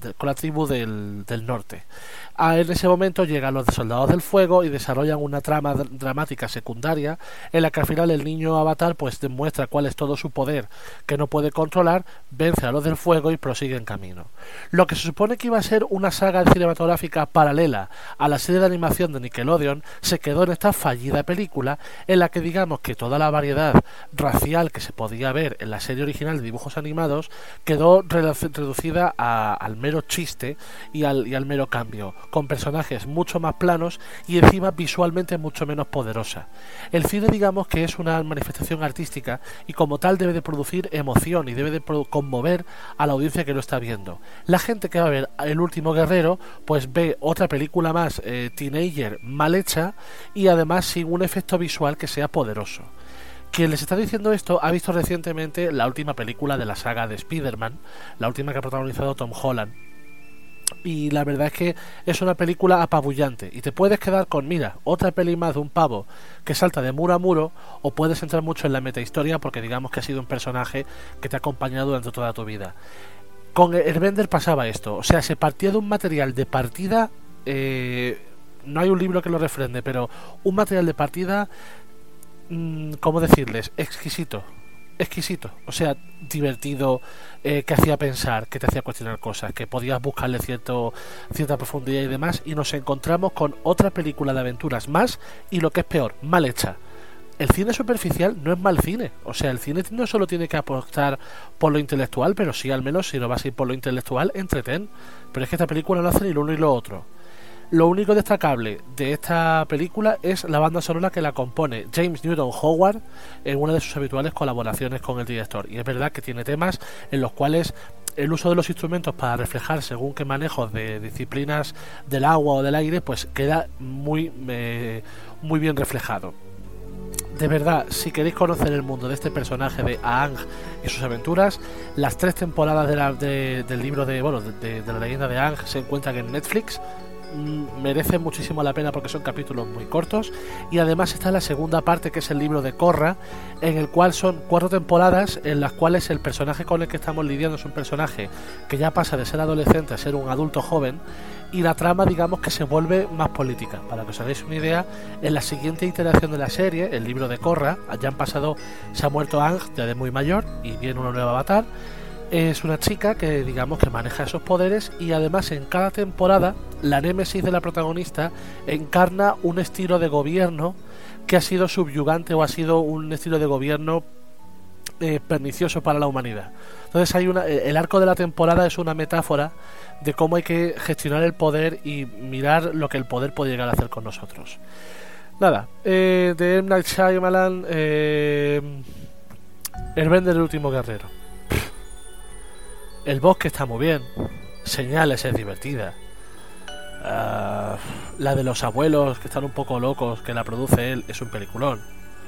norte. En ese momento llegan los soldados del fuego y desarrollan una trama dramática secundaria en la que al final el niño Avatar pues demuestra cuál es todo su poder que no puede controlar, vence a los del fuego y prosigue en camino. Lo que se supone que iba a ser una saga cinematográfica paralela a la serie de animación de Nickelodeon producción se quedó en esta fallida película en la que digamos que toda la variedad racial que se podía ver en la serie original de dibujos animados quedó reducida al mero chiste y al mero cambio, con personajes mucho más planos y encima visualmente mucho menos poderosa. El cine digamos que es una manifestación artística y como tal debe de producir emoción y debe de conmover a la audiencia que lo está viendo. La gente que va a ver El último guerrero pues ve otra película más teenager mal hecha y además sin un efecto visual que sea poderoso. Quien les está diciendo esto ha visto recientemente la última película de la saga de Spider-Man, la última que ha protagonizado Tom Holland, y la verdad es que es una película apabullante y te puedes quedar con, mira, otra peli más de un pavo que salta de muro a muro, o puedes entrar mucho en la metahistoria porque digamos que ha sido un personaje que te ha acompañado durante toda tu vida. Con Airbender pasaba esto, o sea, se partía de un material de partida, no hay un libro que lo refrende, pero un material de partida, ¿cómo decirles? Exquisito, o sea, divertido, que hacía pensar, que te hacía cuestionar cosas, que podías buscarle cierta profundidad y demás, y nos encontramos con otra película de aventuras más, y lo que es peor, mal hecha. El cine superficial no es mal cine, o sea, el cine no solo tiene que apostar por lo intelectual, pero sí, al menos, si no vas a ir por lo intelectual, entretén. Pero es que esta película no hace ni lo uno ni lo otro. Lo único destacable de esta película es la banda sonora que la compone James Newton Howard en una de sus habituales colaboraciones con el director. Y es verdad que tiene temas en los cuales el uso de los instrumentos para reflejar según qué manejos de disciplinas del agua o del aire pues queda muy bien reflejado. De verdad, si queréis conocer el mundo de este personaje de Aang y sus aventuras, las 3 temporadas del libro de la leyenda de Aang se encuentran en Netflix. Merece muchísimo la pena porque son capítulos muy cortos, y además está la segunda parte, que es el libro de Korra, en el cual son 4 temporadas en las cuales el personaje con el que estamos lidiando es un personaje que ya pasa de ser adolescente a ser un adulto joven, y la trama digamos que se vuelve más política. Para que os hagáis una idea, en la siguiente iteración de la serie, el libro de Korra, se ha muerto Aang ya de muy mayor y viene una nueva avatar. Es una chica que digamos que maneja esos poderes, y además en cada temporada la némesis de la protagonista encarna un estilo de gobierno que ha sido subyugante o ha sido un estilo de gobierno pernicioso para la humanidad. Entonces el arco de la temporada es una metáfora de cómo hay que gestionar el poder y mirar lo que el poder puede llegar a hacer con nosotros. Nada, de M. Night Shyamalan, Airbender, el último guerrero. El bosque está muy bien, Señales es divertida, la de los abuelos que están un poco locos, que la produce él, es un peliculón.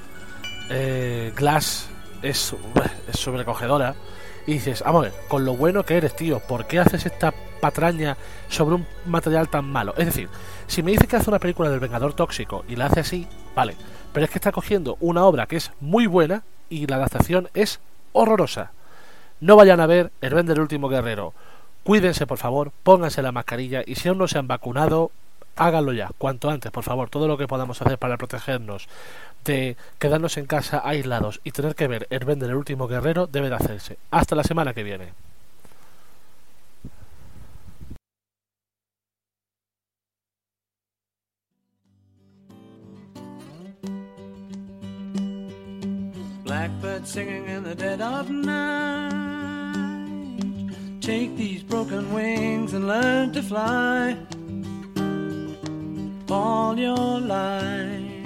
Glass es sobrecogedora, y dices, vamos a ver, con lo bueno que eres, tío, ¿por qué haces esta patraña sobre un material tan malo? Es decir, si me dices que hace una película del Vengador Tóxico y la hace así, vale, pero es que está cogiendo una obra que es muy buena y la adaptación es horrorosa. No vayan a ver Airbender, el último guerrero. Cuídense, por favor, pónganse la mascarilla, y si aún no se han vacunado, háganlo ya, cuanto antes, por favor. Todo lo que podamos hacer para protegernos de quedarnos en casa aislados y tener que ver Airbender, el último guerrero, debe de hacerse. Hasta la semana que viene. Blackbird singing in the dead of night. Take these broken wings and learn to fly all your life.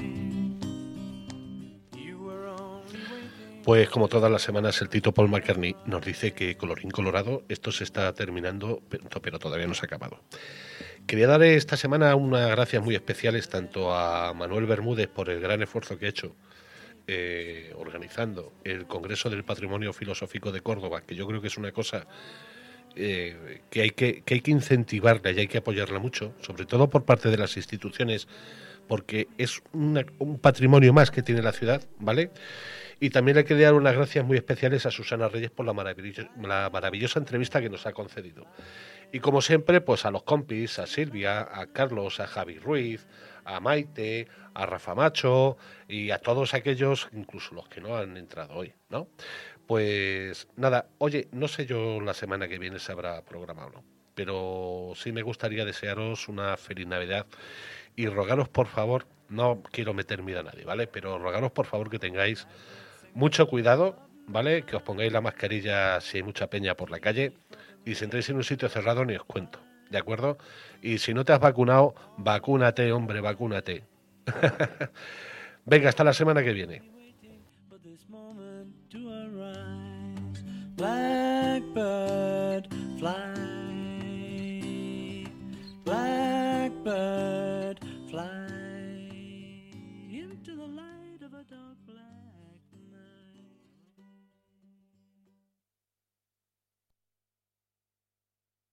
Pues como todas las semanas el Tito Paul McCartney nos dice que colorín colorado, esto se está terminando, pero todavía no se ha acabado. Quería dar esta semana unas gracias muy especiales tanto a Manuel Bermúdez por el gran esfuerzo que ha hecho organizando el Congreso del Patrimonio Filosófico de Córdoba, que yo creo que es una cosa que hay que incentivarla y hay que apoyarla mucho, sobre todo por parte de las instituciones, porque es un patrimonio más que tiene la ciudad, ¿vale? Y también hay que dar unas gracias muy especiales a Susana Reyes por la maravillosa entrevista que nos ha concedido. Y como siempre, pues a los compis, a Silvia, a Carlos, a Javi Ruiz, a Maite, a Rafa Macho y a todos aquellos, incluso los que no han entrado hoy, ¿no? Pues nada, oye, no sé yo la semana que viene se habrá programa o no. pero sí me gustaría desearos una feliz Navidad y rogaros por favor, no quiero meter miedo a nadie, ¿vale? Pero rogaros por favor que tengáis mucho cuidado, ¿vale? Que os pongáis la mascarilla si hay mucha peña por la calle y si entráis en un sitio cerrado ni os cuento, ¿de acuerdo? Y si no te has vacunado, vacúnate, hombre, vacúnate. Venga, hasta la semana que viene. Blackbird, fly, blackbird.